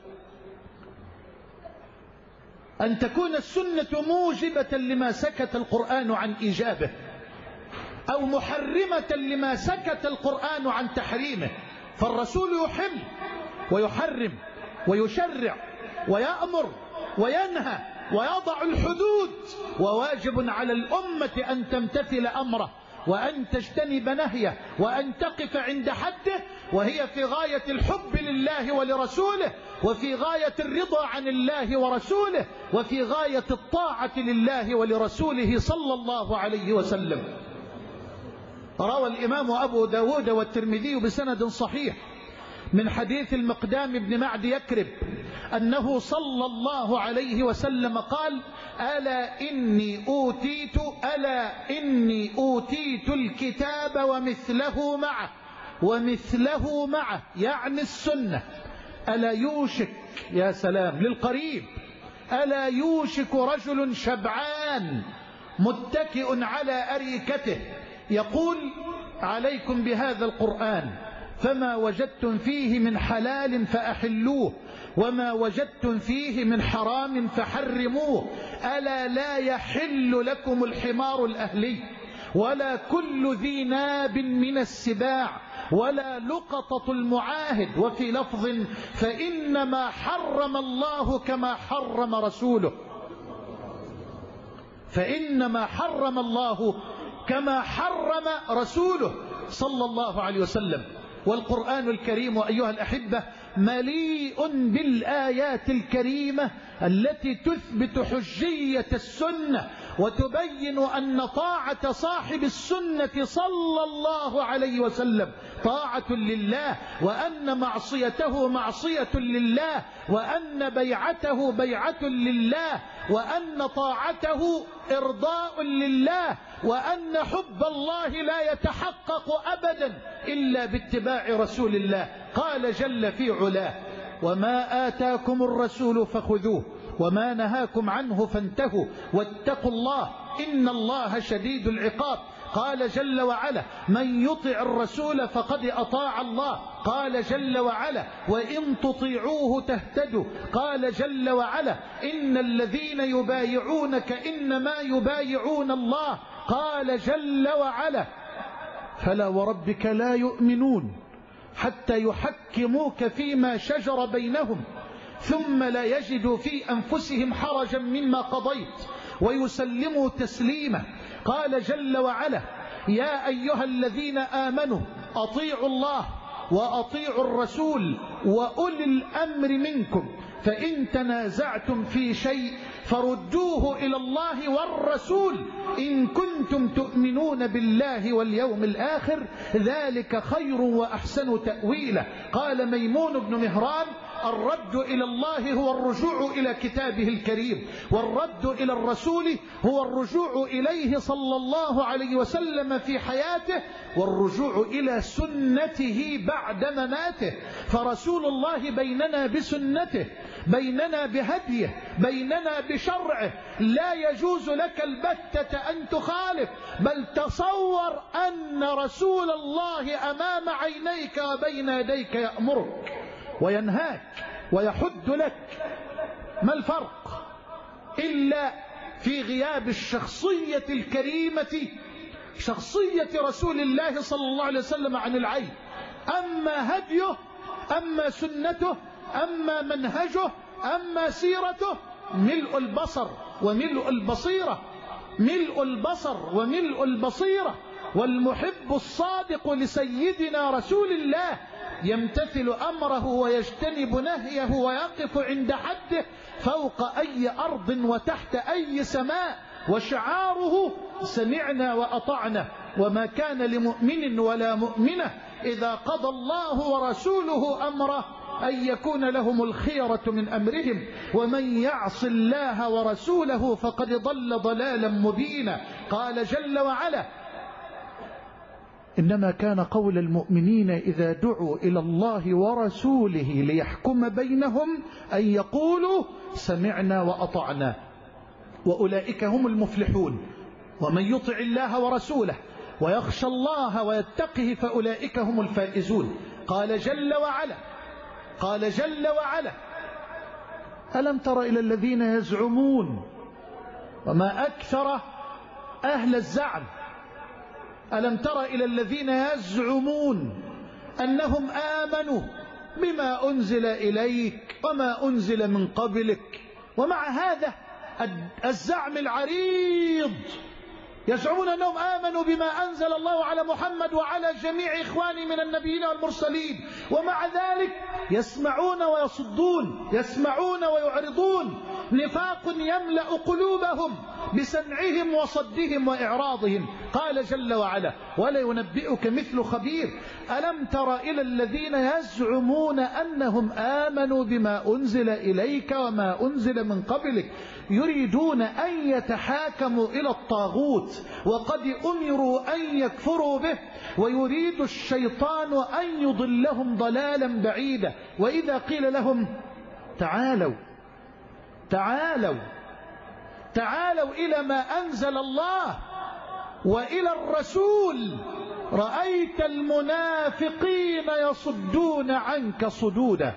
أن تكون السنة موجبة لما سكت القرآن عن إيجابه أو محرمة لما سكت القرآن عن تحريمه. فالرسول يحل ويحرم ويشرع ويأمر وينهى ويضع الحدود، وواجب على الأمة أن تمتثل أمره، وأن تجتنب نهيه وأن تقف عند حده، وهي في غاية الحب لله ولرسوله، وفي غاية الرضا عن الله ورسوله، وفي غاية الطاعة لله ولرسوله صلى الله عليه وسلم. روى الإمام أبو داود والترمذي بسند صحيح من حديث المقدام بن معد يكرب أنه صلى الله عليه وسلم قال: ألا إني أوتيت ألا إني أوتيت الكتاب ومثله معه ومثله معه، يعني السنة. ألا يوشك، يا سلام للقريب، ألا يوشك رجل شبعان متكئ على أريكته يقول: عليكم بهذا القرآن، فما وجدتم فيه من حلال فأحلوه، وما وجدتم فيه من حرام فحرموه. ألا لا يحل لكم الحمار الأهلي، ولا كل ذي ناب من السباع، ولا لقطة المعاهد. وفي لفظ: فإنما حرم الله كما حرم رسوله، فإنما حرم الله كما حرم رسوله صلى الله عليه وسلم. والقرآن الكريم أيها الأحبة مليء بالآيات الكريمة التي تثبت حجية السنة وتبين أن طاعة صاحب السنة صلى الله عليه وسلم طاعة لله، وأن معصيته معصية لله، وأن بيعته بيعة لله، وأن طاعته إرضاء لله، وأن حب الله لا يتحقق أبدا إلا باتباع رسول الله. قال جل في علاه: وما آتاكم الرسول فخذوه وما نهاكم عنه فانتهوا واتقوا الله إن الله شديد العقاب. قال جل وعلا: من يطع الرسول فقد أطاع الله. قال جل وعلا: وإن تطيعوه تهتدوا. قال جل وعلا: إن الذين يبايعونك إنما يبايعون الله. قال جل وعلا: فلا وربك لا يؤمنون حتى يحكموك فيما شجر بينهم ثم لا يجدوا في أنفسهم حرجا مما قضيت ويسلموا تسليما. قال جل وعلا: يا أيها الذين آمنوا أطيعوا الله وأطيعوا الرسول وأولي الأمر منكم، فإن تنازعتم في شيء فردوه إلى الله والرسول إن كنتم تؤمنون بالله واليوم الآخر، ذلك خير وأحسن تأويلا. قال ميمون بن مهران: الرد إلى الله هو الرجوع إلى كتابه الكريم، والرد إلى الرسول هو الرجوع إليه صلى الله عليه وسلم في حياته، والرجوع إلى سنته بعد مماته. فرسول الله بيننا بسنته، بيننا بهديه، بيننا بشرعه، لا يجوز لك البتة أن تخالف. بل تصور أن رسول الله أمام عينيك وبين يديك يأمرك وينهاك ويحد لك. ما الفرق إلا في غياب الشخصية الكريمة، شخصية رسول الله صلى الله عليه وسلم عن العين. أما هديه، أما سنته، أما منهجه، أما سيرته، ملء البصر وملء البصيرة، ملء البصر وملء البصيرة. والمحب الصادق لسيدنا رسول الله يمتثل أمره ويجتنب نهيه ويقف عند حده فوق أي أرض وتحت أي سماء، وشعاره: سمعنا وأطعنا. وما كان لمؤمن ولا مؤمنة إذا قضى الله ورسوله أمره أن يكون لهم الخيرة من أمرهم، ومن يعص الله ورسوله فقد ضل ضلالا مبينا. قال جل وعلا: إنما كان قول المؤمنين إذا دعوا إلى الله ورسوله ليحكم بينهم أن يقولوا سمعنا وأطعنا، وأولئك هم المفلحون. ومن يطع الله ورسوله ويخشى الله ويتقه فأولئك هم الفائزون. قال جل وعلا قال جل وعلا: ألم تر إلى الذين يزعمون، وما أكثر أهل الزعم، ألم تر إلى الذين يزعمون أنهم آمنوا بما أنزل إليك وما أنزل من قبلك، ومع هذا الزعم العريض يزعمون أنهم آمنوا بما أنزل الله على محمد وعلى جميع إخواني من النبيين والمرسلين، ومع ذلك يسمعون ويصدون، يسمعون ويعرضون. نفاق يملأ قلوبهم بسمعهم وصدهم وإعراضهم. قال جل وعلا: ولا ينبئك مثل خبير. ألم تر إلى الذين يزعمون أنهم آمنوا بما أنزل إليك وما أنزل من قبلك يريدون أن يتحاكموا إلى الطاغوت وقد أمروا أن يكفروا به ويريد الشيطان أن يضلهم ضلالا بعيدا. وإذا قيل لهم تعالوا تعالوا تعالوا إلى ما أنزل الله وإلى الرسول رأيت المنافقين يصدون عنك صدودا.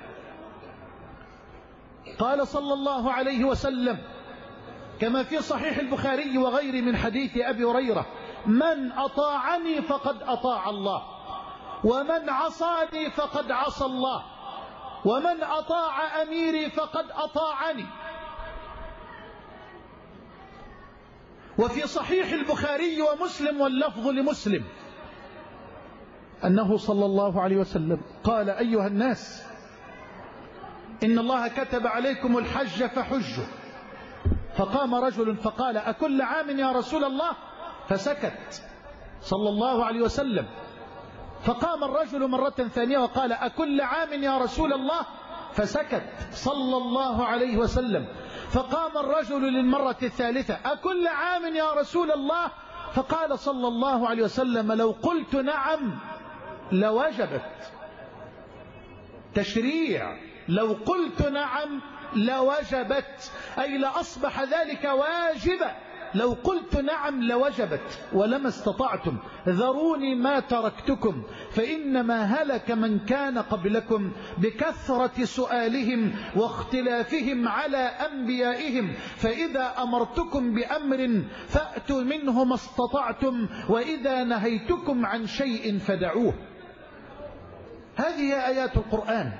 قال صلى الله عليه وسلم كما في صحيح البخاري وغيره من حديث أبي هريرة: من أطاعني فقد أطاع الله، ومن عصاني فقد عصى الله، ومن أطاع أميري فقد أطاعني. وفي صحيح البخاري ومسلم واللفظ لمسلم أنه صلى الله عليه وسلم قال: أيها الناس، إن الله كتب عليكم الحج فحجوا. فقام رجل فقال: أكل عام يا رسول الله؟ فسكت صلى الله عليه وسلم. فقام الرجل مرة ثانية وقال: أكل عام يا رسول الله؟ فسكت صلى الله عليه وسلم. فقام الرجل للمرة الثالثة: أكل عام يا رسول الله؟ فقال صلى الله عليه وسلم: لو قلت نعم لوجبت. تشريع: لو قلت نعم لوجبت، أي لأصبح ذلك واجبا. لو قلت نعم لوجبت ولما استطعتم، ذروني ما تركتكم، فإنما هلك من كان قبلكم بكثرة سؤالهم واختلافهم على أنبيائهم، فإذا أمرتكم بأمر فأتوا منه ما استطعتم، وإذا نهيتكم عن شيء فدعوه. هذه آيات القرآن.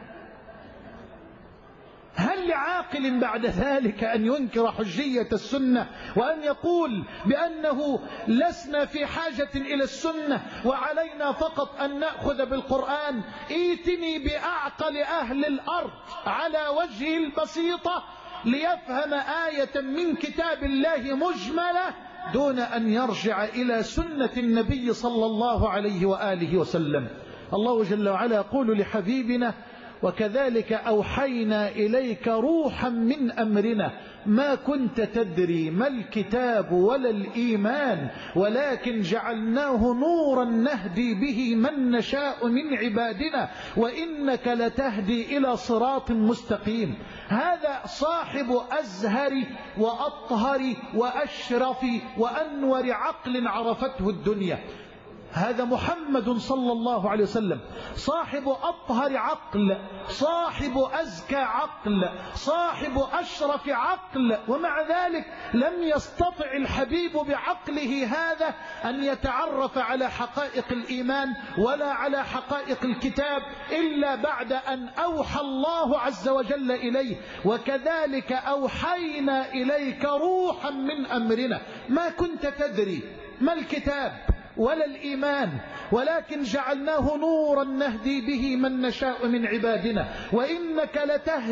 هل لعاقل بعد ذلك أن ينكر حجية السنة وأن يقول بأنه لسنا في حاجة إلى السنة وعلينا فقط أن نأخذ بالقرآن؟ ائتني بأعقل أهل الأرض على وجه البسيطة ليفهم آية من كتاب الله مجملة دون أن يرجع إلى سنة النبي صلى الله عليه وآله وسلم. الله جل وعلا يقول لحبيبنا: وكذلك أوحينا إليك روحا من أمرنا ما كنت تدري ما الكتاب ولا الإيمان ولكن جعلناه نورا نهدي به من نشاء من عبادنا وإنك لتهدي إلى صراط مستقيم. هذا صاحب أزهر وأطهر وأشرف وأنور عقل عرفته الدنيا. هذا محمد صلى الله عليه وسلم، صاحب أطهر عقل، صاحب أزكى عقل، صاحب أشرف عقل، ومع ذلك لم يستطع الحبيب بعقله هذا أن يتعرف على حقائق الإيمان ولا على حقائق الكتاب إلا بعد أن أوحى الله عز وجل إليه: وكذلك أوحينا إليك روحا من أمرنا ما كنت تدري ما الكتاب ولا الإيمان ولكن جعلناه نورا نهدي به من نشاء من عبادنا وإنك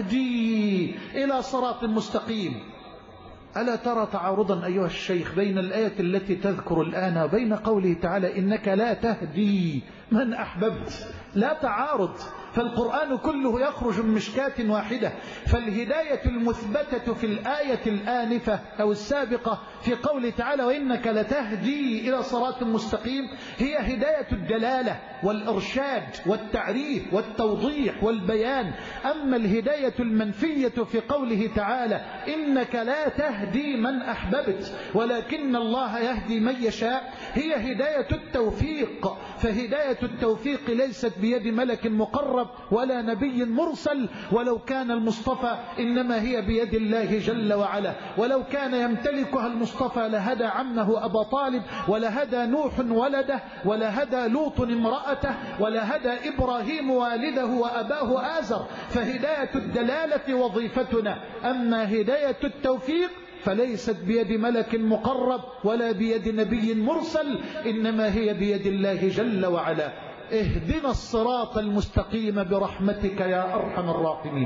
لتهدي إلى صراط مستقيم. ألا ترى تعارضا أيها الشيخ بين الآية التي تذكر الآن وبين قوله تعالى: إنك لا تهدي من أحببت؟ لا تعارض، فالقرآن كله يخرج من مشكاة واحدة. فالهداية المثبتة في الآية الآنفة أو السابقة في قوله تعالى: وإنك لتهدي إلى صراط مستقيم هي هداية الدلالة والإرشاد والتعريف والتوضيح والبيان. أما الهداية المنفية في قوله تعالى: إنك لا تهدي من أحببت ولكن الله يهدي من يشاء، هي هداية التوفيق. فهداية التوفيق ليست بيد ملك مقرب ولا نبي مرسل، ولو كان المصطفى إنما هي بيد الله جل وعلا. ولو كان يمتلكها المصطفى لهدى عمه أبا طالب، ولهدى نوح ولده، ولهدى لوط امرأته، ولهدى إبراهيم والده وأباه آزر. فهداية الدلالة وظيفتنا، أما هداية التوفيق فليست بيد ملك مقرب ولا بيد نبي مرسل، إنما هي بيد الله جل وعلا. اهدنا الصراط المستقيم برحمتك يا أرحم الراحمين.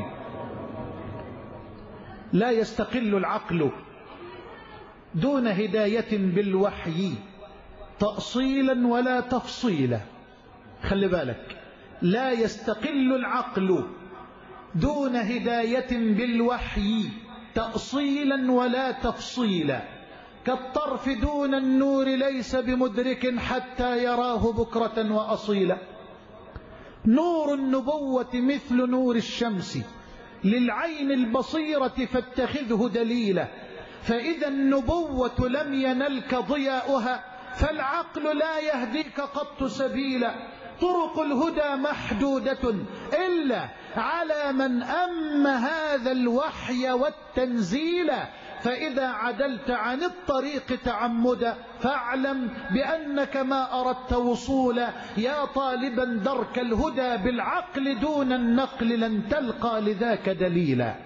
لا يستقل العقل دون هداية بالوحي تأصيلا ولا تفصيلا. خلي بالك، لا يستقل العقل دون هداية بالوحي تأصيلا ولا تفصيلا، كالطرف دون النور ليس بمدرك حتى يراه بكرة وأصيلا. نور النبوة مثل نور الشمس للعين البصيرة فاتخذه دليلا، فإذا النبوة لم ينلك ضياؤها فالعقل لا يهديك قط سبيلا. طرق الهدى محدودة إلا على من أم هذا الوحي والتنزيل، فإذا عدلت عن الطريق تعمدا فاعلم بأنك ما أردت وصولا. يا طالبا درك الهدى بالعقل دون النقل لن تلقى لذاك دليلا.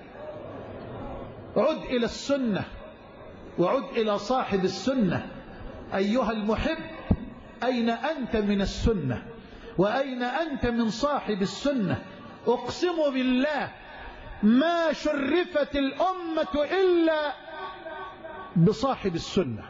عد إلى السنة وعد إلى صاحب السنة. أيها المحب، أين أنت من السنة وأين أنت من صاحب السنة؟ أقسم بالله ما شرفت الأمة إلا بصاحب السنة،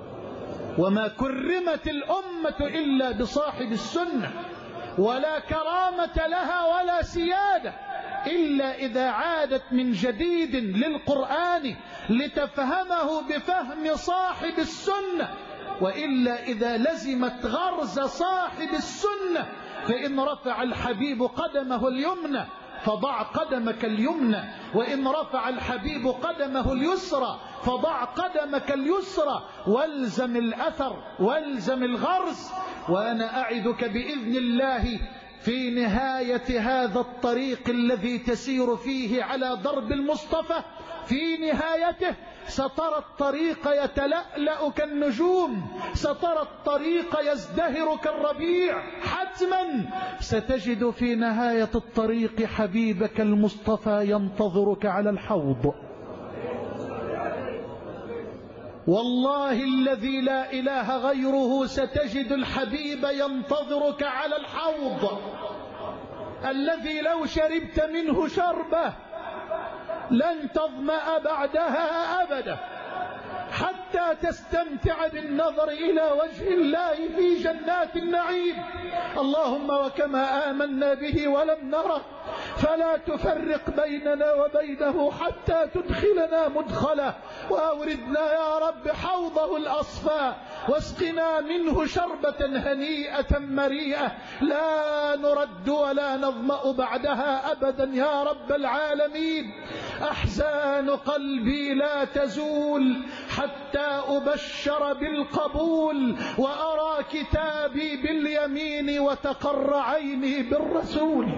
وما كرمت الأمة إلا بصاحب السنة، ولا كرامة لها ولا سيادة إلا إذا عادت من جديد للقرآن لتفهمه بفهم صاحب السنة، وإلا إذا لزمت غرز صاحب السنة. فإن رفع الحبيب قدمه اليمنى فضع قدمك اليمنى، وإن رفع الحبيب قدمه اليسرى فضع قدمك اليسرى، والزم الأثر والزم الغرز. وأنا أعدك بإذن الله في نهاية هذا الطريق الذي تسير فيه على درب المصطفى، في نهايته سترى الطريق يتلألأ كالنجوم، سترى الطريق يزدهر كالربيع. حتما ستجد في نهاية الطريق حبيبك المصطفى ينتظرك على الحوض. والله الذي لا إله غيره ستجد الحبيب ينتظرك على الحوض الذي لو شربت منه شربة لن تظمأ بعدها أبدا، حتى تستمتع بالنظر إلى وجه الله في جنات النعيم. اللهم وكما آمنا به ولم نره فلا تفرق بيننا وبينه حتى تدخلنا مدخله، وأوردنا يا رب حوضه الأصفى، واسقنا منه شربة هنيئة مريئة لا نرد ولا نظمأ بعدها أبدا يا رب العالمين. أحزان قلبي لا تزول حتى أبشر بالقبول، وأرى كتابي باليمين وتقر عيني بالرسول.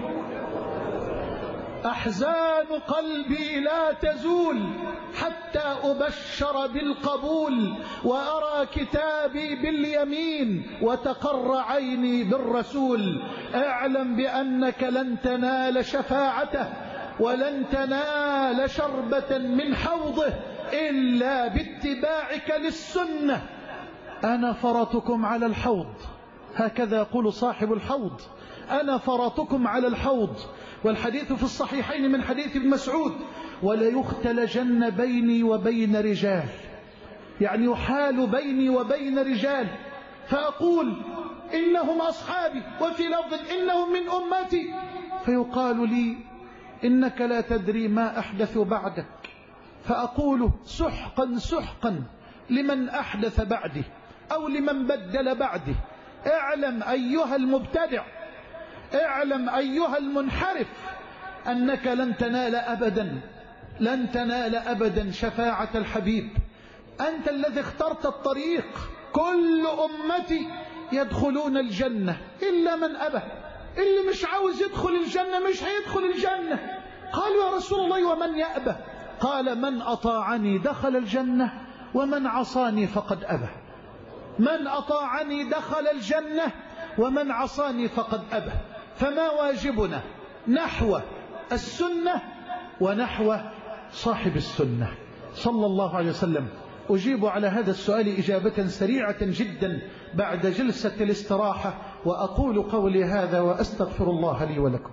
أحزان قلبي لا تزول حتى أبشر بالقبول، وأرى كتابي باليمين وتقر عيني بالرسول. اعلم بأنك لن تنال شفاعته ولن تنال شربة من حوضه إلا باتباعك للسنة. أنا فرطكم على الحوض، هكذا يقول صاحب الحوض، أنا فرطكم على الحوض. والحديث في الصحيحين من حديث ابن مسعود: وليختلجن بيني وبين رجال، يعني يحال بيني وبين رجال، فأقول إنهم أصحابي، وفي لفظ إنهم من أمتي، فيقال لي إنك لا تدري ما أحدث بعدك، فأقول سحقا سحقا لمن أحدث بعده أو لمن بدل بعده. اعلم أيها المبتدع، اعلم أيها المنحرف أنك لن تنال أبدا لن تنال أبدا شفاعة الحبيب. أنت الذي اخترت الطريق. كل أمتي يدخلون الجنة إلا من أبى، اللي مش عاوز يدخل الجنة مش هيدخل الجنة. قالوا يا رسول الله ومن يأبى؟ قال من أطاعني دخل الجنة ومن عصاني فقد أبى. من أطاعني دخل الجنة ومن عصاني فقد أبى. فما واجبنا نحو السنة ونحو صاحب السنة صلى الله عليه وسلم. أجيب على هذا السؤال إجابة سريعة جدا بعد جلسة الاستراحة، وأقول قولي هذا وأستغفر الله لي ولكم.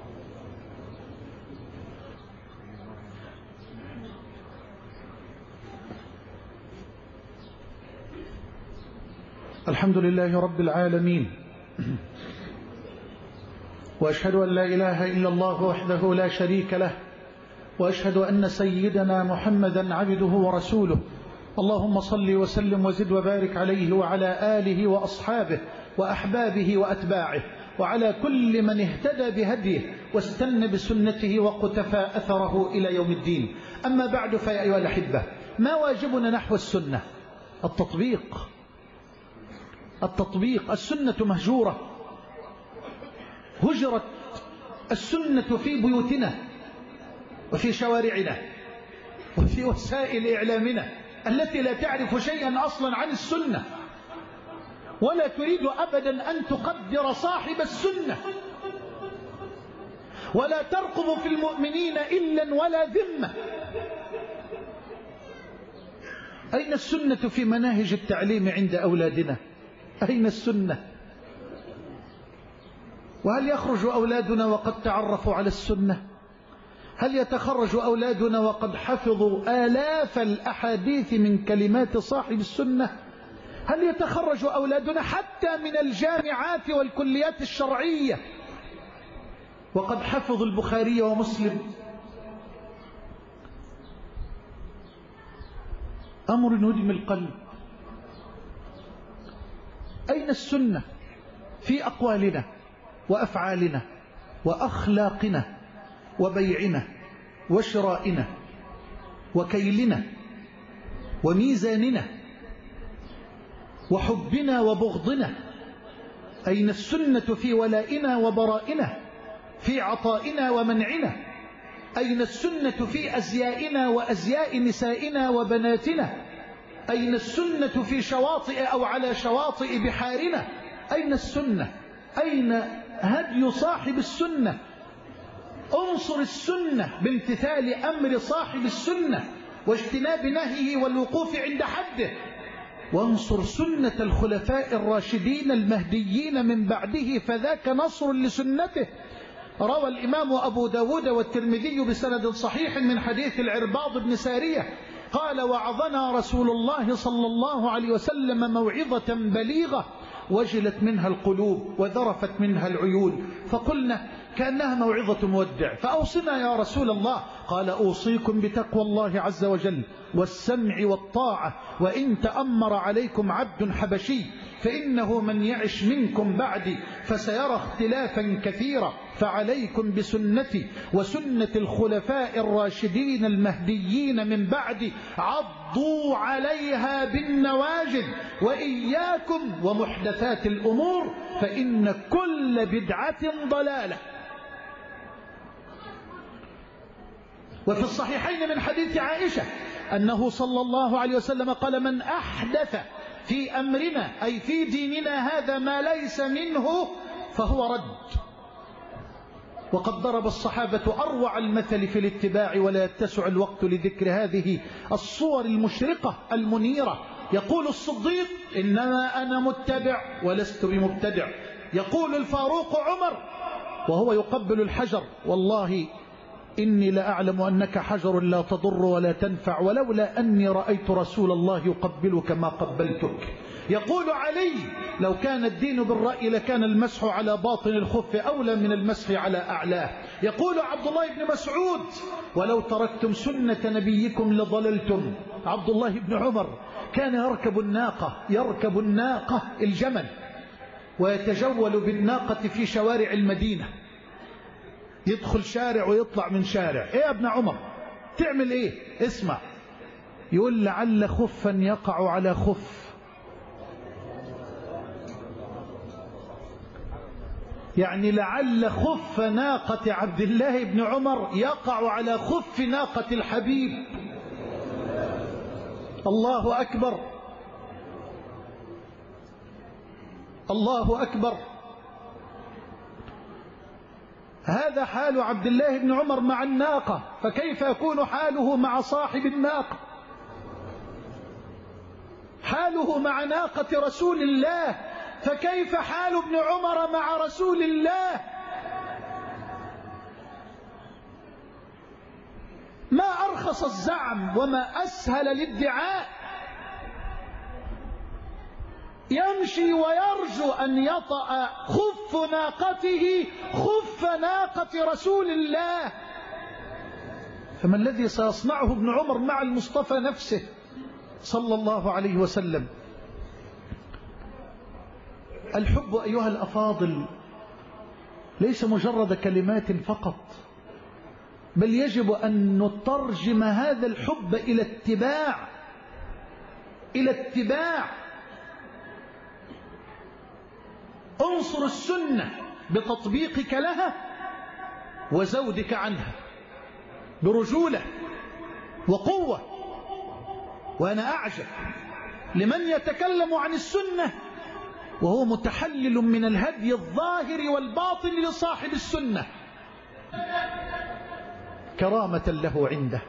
الحمد لله رب العالمين، وأشهد أن لا إله إلا الله وحده لا شريك له، وأشهد أن سيدنا محمدا عبده ورسوله. اللهم صل وسلم وزد وبارك عليه وعلى آله وأصحابه وأحبابه وأتباعه وعلى كل من اهتدى بهديه واستنى بسنته وقتفى أثره إلى يوم الدين. أما بعد، فيا أيها الأحبة، ما واجبنا نحو السنة؟ التطبيق. التطبيق. السنة مهجورة، هجرت السنة في بيوتنا وفي شوارعنا وفي وسائل إعلامنا التي لا تعرف شيئا أصلا عن السنة، ولا تريد أبدا أن تقدر صاحب السنة، ولا ترقب في المؤمنين إلا ولا ذمة. أين السنة في مناهج التعليم عند أولادنا؟ أين السنة؟ وهل يخرج أولادنا وقد تعرفوا على السنة؟ هل يتخرج أولادنا وقد حفظوا آلاف الأحاديث من كلمات صاحب السنة؟ هل يتخرج أولادنا حتى من الجامعات والكليات الشرعية وقد حفظوا البخاري ومسلم؟ أمر يدمي القلب. أين السنة في أقوالنا وأفعالنا وأخلاقنا وبيعنا وشرائنا وكيلنا وميزاننا وحبنا وبغضنا؟ أين السنة في ولائنا وبرائنا، في عطائنا ومنعنا؟ أين السنة في أزيائنا وأزياء نسائنا وبناتنا؟ أين السنة في شواطئ أو على شواطئ بحارنا؟ أين السنة؟ أين هدي صاحب السنة؟ انصر السنة بامتثال أمر صاحب السنة واجتناب نهيه والوقوف عند حده، وانصر سنة الخلفاء الراشدين المهديين من بعده، فذاك نصر لسنته. روى الإمام أبو داود والترمذي بسند صحيح من حديث العرباض بن سارية قال: وعظنا رسول الله صلى الله عليه وسلم موعظة بليغة وجلت منها القلوب وذرفت منها العيون، فقلنا كأنها موعظة مودع، فأوصنا يا رسول الله. قال: أوصيكم بتقوى الله عز وجل والسمع والطاعة، وإن تأمر عليكم عبد حبشي فإنه من يعش منكم بعدي فسيرى اختلافا كثيرا، فعليكم بسنتي وسنة الخلفاء الراشدين المهديين من بعدي، عضوا عليها بالنواجذ، وإياكم ومحدثات الأمور فإن كل بدعة ضلالة. وفي الصحيحين من حديث عائشة أنه صلى الله عليه وسلم قال: من أحدث في أمرنا أي في ديننا هذا ما ليس منه فهو رد. وقد ضرب الصحابة أروع المثل في الاتباع، ولا يتسع الوقت لذكر هذه الصور المشرقة المنيرة. يقول الصديق: إنما أنا متبع ولست بمبتدع. يقول الفاروق عمر وهو يقبل الحجر: والله إني لأعلم أنك حجر لا تضر ولا تنفع، ولولا أني رأيت رسول الله يقبلك ما قبلتك. يقول علي: لو كان الدين بالرأي لكان المسح على باطن الخف أولى من المسح على أعلاه. يقول عبد الله بن مسعود: ولو تركتم سنة نبيكم لضللتم. عبد الله بن عمر كان يركب الناقة يركب الناقة الجمل ويتجول بالناقة في شوارع المدينة، يدخل شارع ويطلع من شارع. ايه يا ابن عمر تعمل ايه؟ اسمع، يقول: لعل خفا يقع على خف. يعني لعل خف ناقة عبد الله بن عمر يقع على خف ناقة الحبيب. الله أكبر، الله أكبر. هذا حال عبد الله بن عمر مع الناقة، فكيف يكون حاله مع صاحب الناقة؟ حاله مع ناقة رسول الله، فكيف حال ابن عمر مع رسول الله؟ ما أرخص الزعم وما أسهل الادعاء. يمشي ويرجو أن يطأ خف ناقته خف ناقة رسول الله. فما الذي سيصنعه ابن عمر مع المصطفى نفسه صلى الله عليه وسلم؟ الحب أيها الأفاضل ليس مجرد كلمات فقط، بل يجب أن نترجم هذا الحب إلى اتباع إلى اتباع. انصر السنة بتطبيقك لها وزودك عنها برجولة وقوة. وأنا أعجب لمن يتكلم عن السنة وهو متحلل من الهدي الظاهر والباطن لصاحب السنة كرامة له عنده.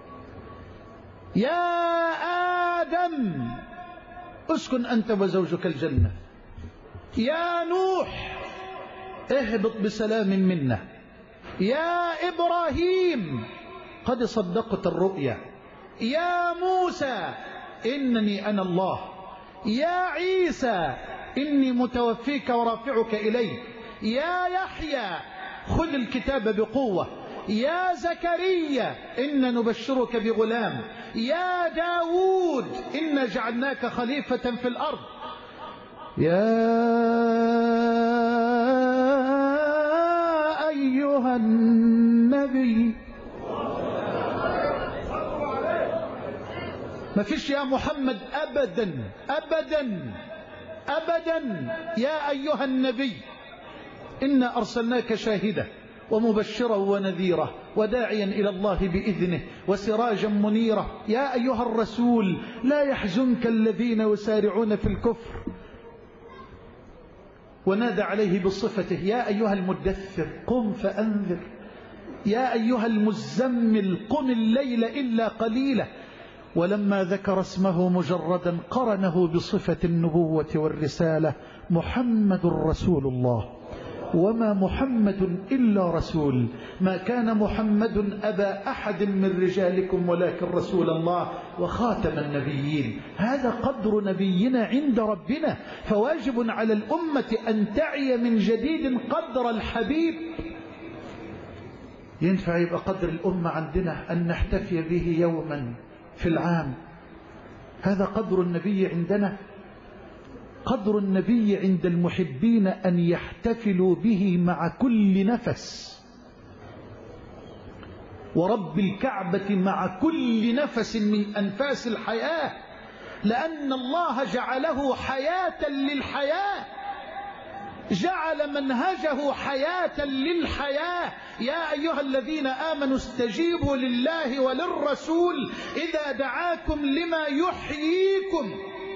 يا آدم اسكن أنت وزوجك الجنة، يا نوح اهبط بسلام منا، يا إبراهيم قد صدقت الرؤيا، يا موسى إنني أنا الله، يا عيسى إني متوفيك ورافعك إلي، يا يحيى خذ الكتاب بقوة، يا زكريا إن نبشرك بغلام، يا داود إن جعلناك خليفة في الأرض، يا أيها النبي. ما فيش يا محمد أبدا أبدا أبدا. يا أيها النبي إنا أرسلناك شاهدا ومبشرا ونذيرا وداعيا إلى الله بإذنه وسراجا منيرا. يا أيها الرسول لا يحزنك الذين يسارعون في الكفر. ونادى عليه بصفته يا أيها المدثر قم فأنذر، يا أيها المزمل قم الليل إلا قليلا. ولما ذكر اسمه مجردا قرنه بصفة النبوة والرسالة. محمد رسول الله وما محمد إلا رسول، ما كان محمد أبا أحد من رجالكم ولكن رسول الله وخاتم النبيين. هذا قدر نبينا عند ربنا، فواجب على الأمة أن تعي من جديد قدر الحبيب. ينفع يبقى قدر الأمة عندنا أن نحتفي به يوما في العام؟ هذا قدر النبي عندنا. قدر النبي عند المحبين أن يحتفلوا به مع كل نفس، ورب الكعبة مع كل نفس من أنفاس الحياة، لأن الله جعله حياة للحياة، جعل منهجه حياة للحياة. يا أيها الذين آمنوا استجيبوا لله وللرسول إذا دعاكم لما يحييكم.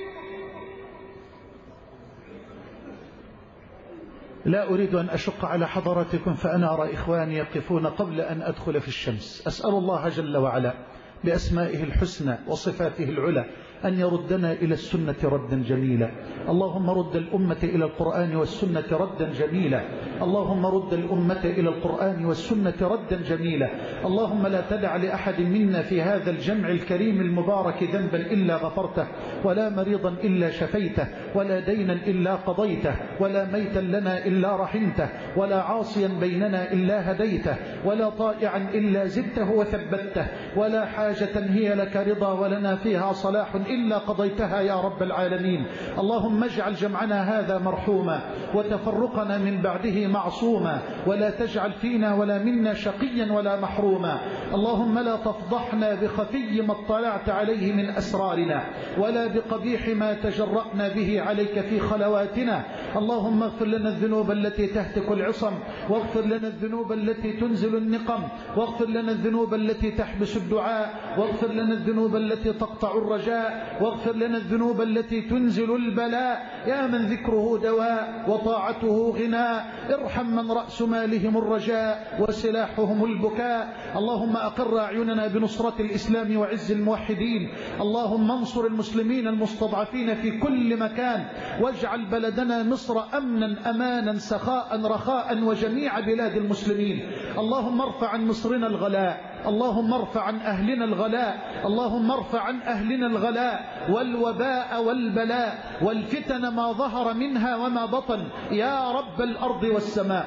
لا أريد أن أشق على حضراتكم، فأنا أرى إخواني يقفون قبل أن أدخل في الشمس. أسأل الله جل وعلا بأسمائه الحسنى وصفاته العلى أن يردنا إلى السنة ردا جميلا. اللهم رد الأمة إلى القرآن والسنة ردا جميلا. اللهم رد الأمة إلى القرآن والسنة ردا جميلا. اللهم لا تدع لأحد منا في هذا الجمع الكريم المبارك ذنبا إلا غفرته، ولا مريضا إلا شفيته، ولا دينا إلا قضيته، ولا ميتا لنا إلا رحمته، ولا عاصيا بيننا إلا هديته، ولا طائعا إلا زدته وثبته، ولا حاجة هي لك رضا ولنا فيها صلاح إلا قضيتها يا رب العالمين. اللهم اجعل جمعنا هذا مرحوما وتفرقنا من بعده معصوما، ولا تجعل فينا ولا منا شقيا ولا محروما. اللهم لا تفضحنا بخفي ما اطلعت عليه من أسرارنا، ولا بقبيح ما تجرأنا به عليك في خلواتنا. اللهم اغفر لنا الذنوب التي تهتك العصم، واغفر لنا الذنوب التي تنزل النقم، واغفر لنا الذنوب التي تحبس الدعاء، واغفر لنا الذنوب التي تقطع الرجاء، واغفر لنا الذنوب التي تنزل البلاء. شفاء، يا من ذكره دواء وطاعته غناء، ارحم من رأس مالهم الرجاء وسلاحهم البكاء. اللهم أقر أعيننا بنصرة الإسلام وعز الموحدين. اللهم انصر المسلمين المستضعفين في كل مكان، واجعل بلدنا مصر أمنا أمانا سخاء رخاء وجميع بلاد المسلمين. اللهم ارفع عن مصرنا الغلاء، اللهم ارفع عن أهلنا الغلاء، اللهم ارفع عن أهلنا الغلاء والوباء والبلاء والفتن ما ظهر منها وما بطن يا رب الأرض والسماء.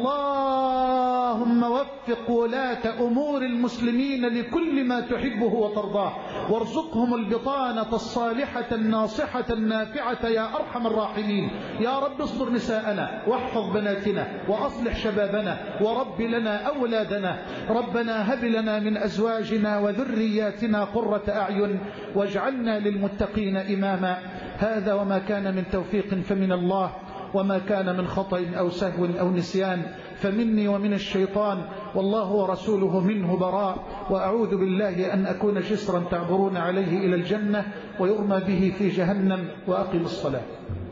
اللهم وفق ولاة أمور المسلمين لكل ما تحبه وترضاه، وارزقهم البطانة الصالحة الناصحة النافعة يا أرحم الراحمين. يا رب اصبر نساءنا واحفظ بناتنا وأصلح شبابنا ورب لنا أولادنا. ربنا هب لنا من أزواجنا وذرياتنا قرة أعين واجعلنا للمتقين إماما. هذا وما كان من توفيق فمن الله، وما كان من خطأ أو سهو أو نسيان فمني ومن الشيطان، والله ورسوله منه براء. وأعوذ بالله أن أكون جسرا تعبرون عليه إلى الجنة ويرمى به في جهنم. وأقم الصلاة.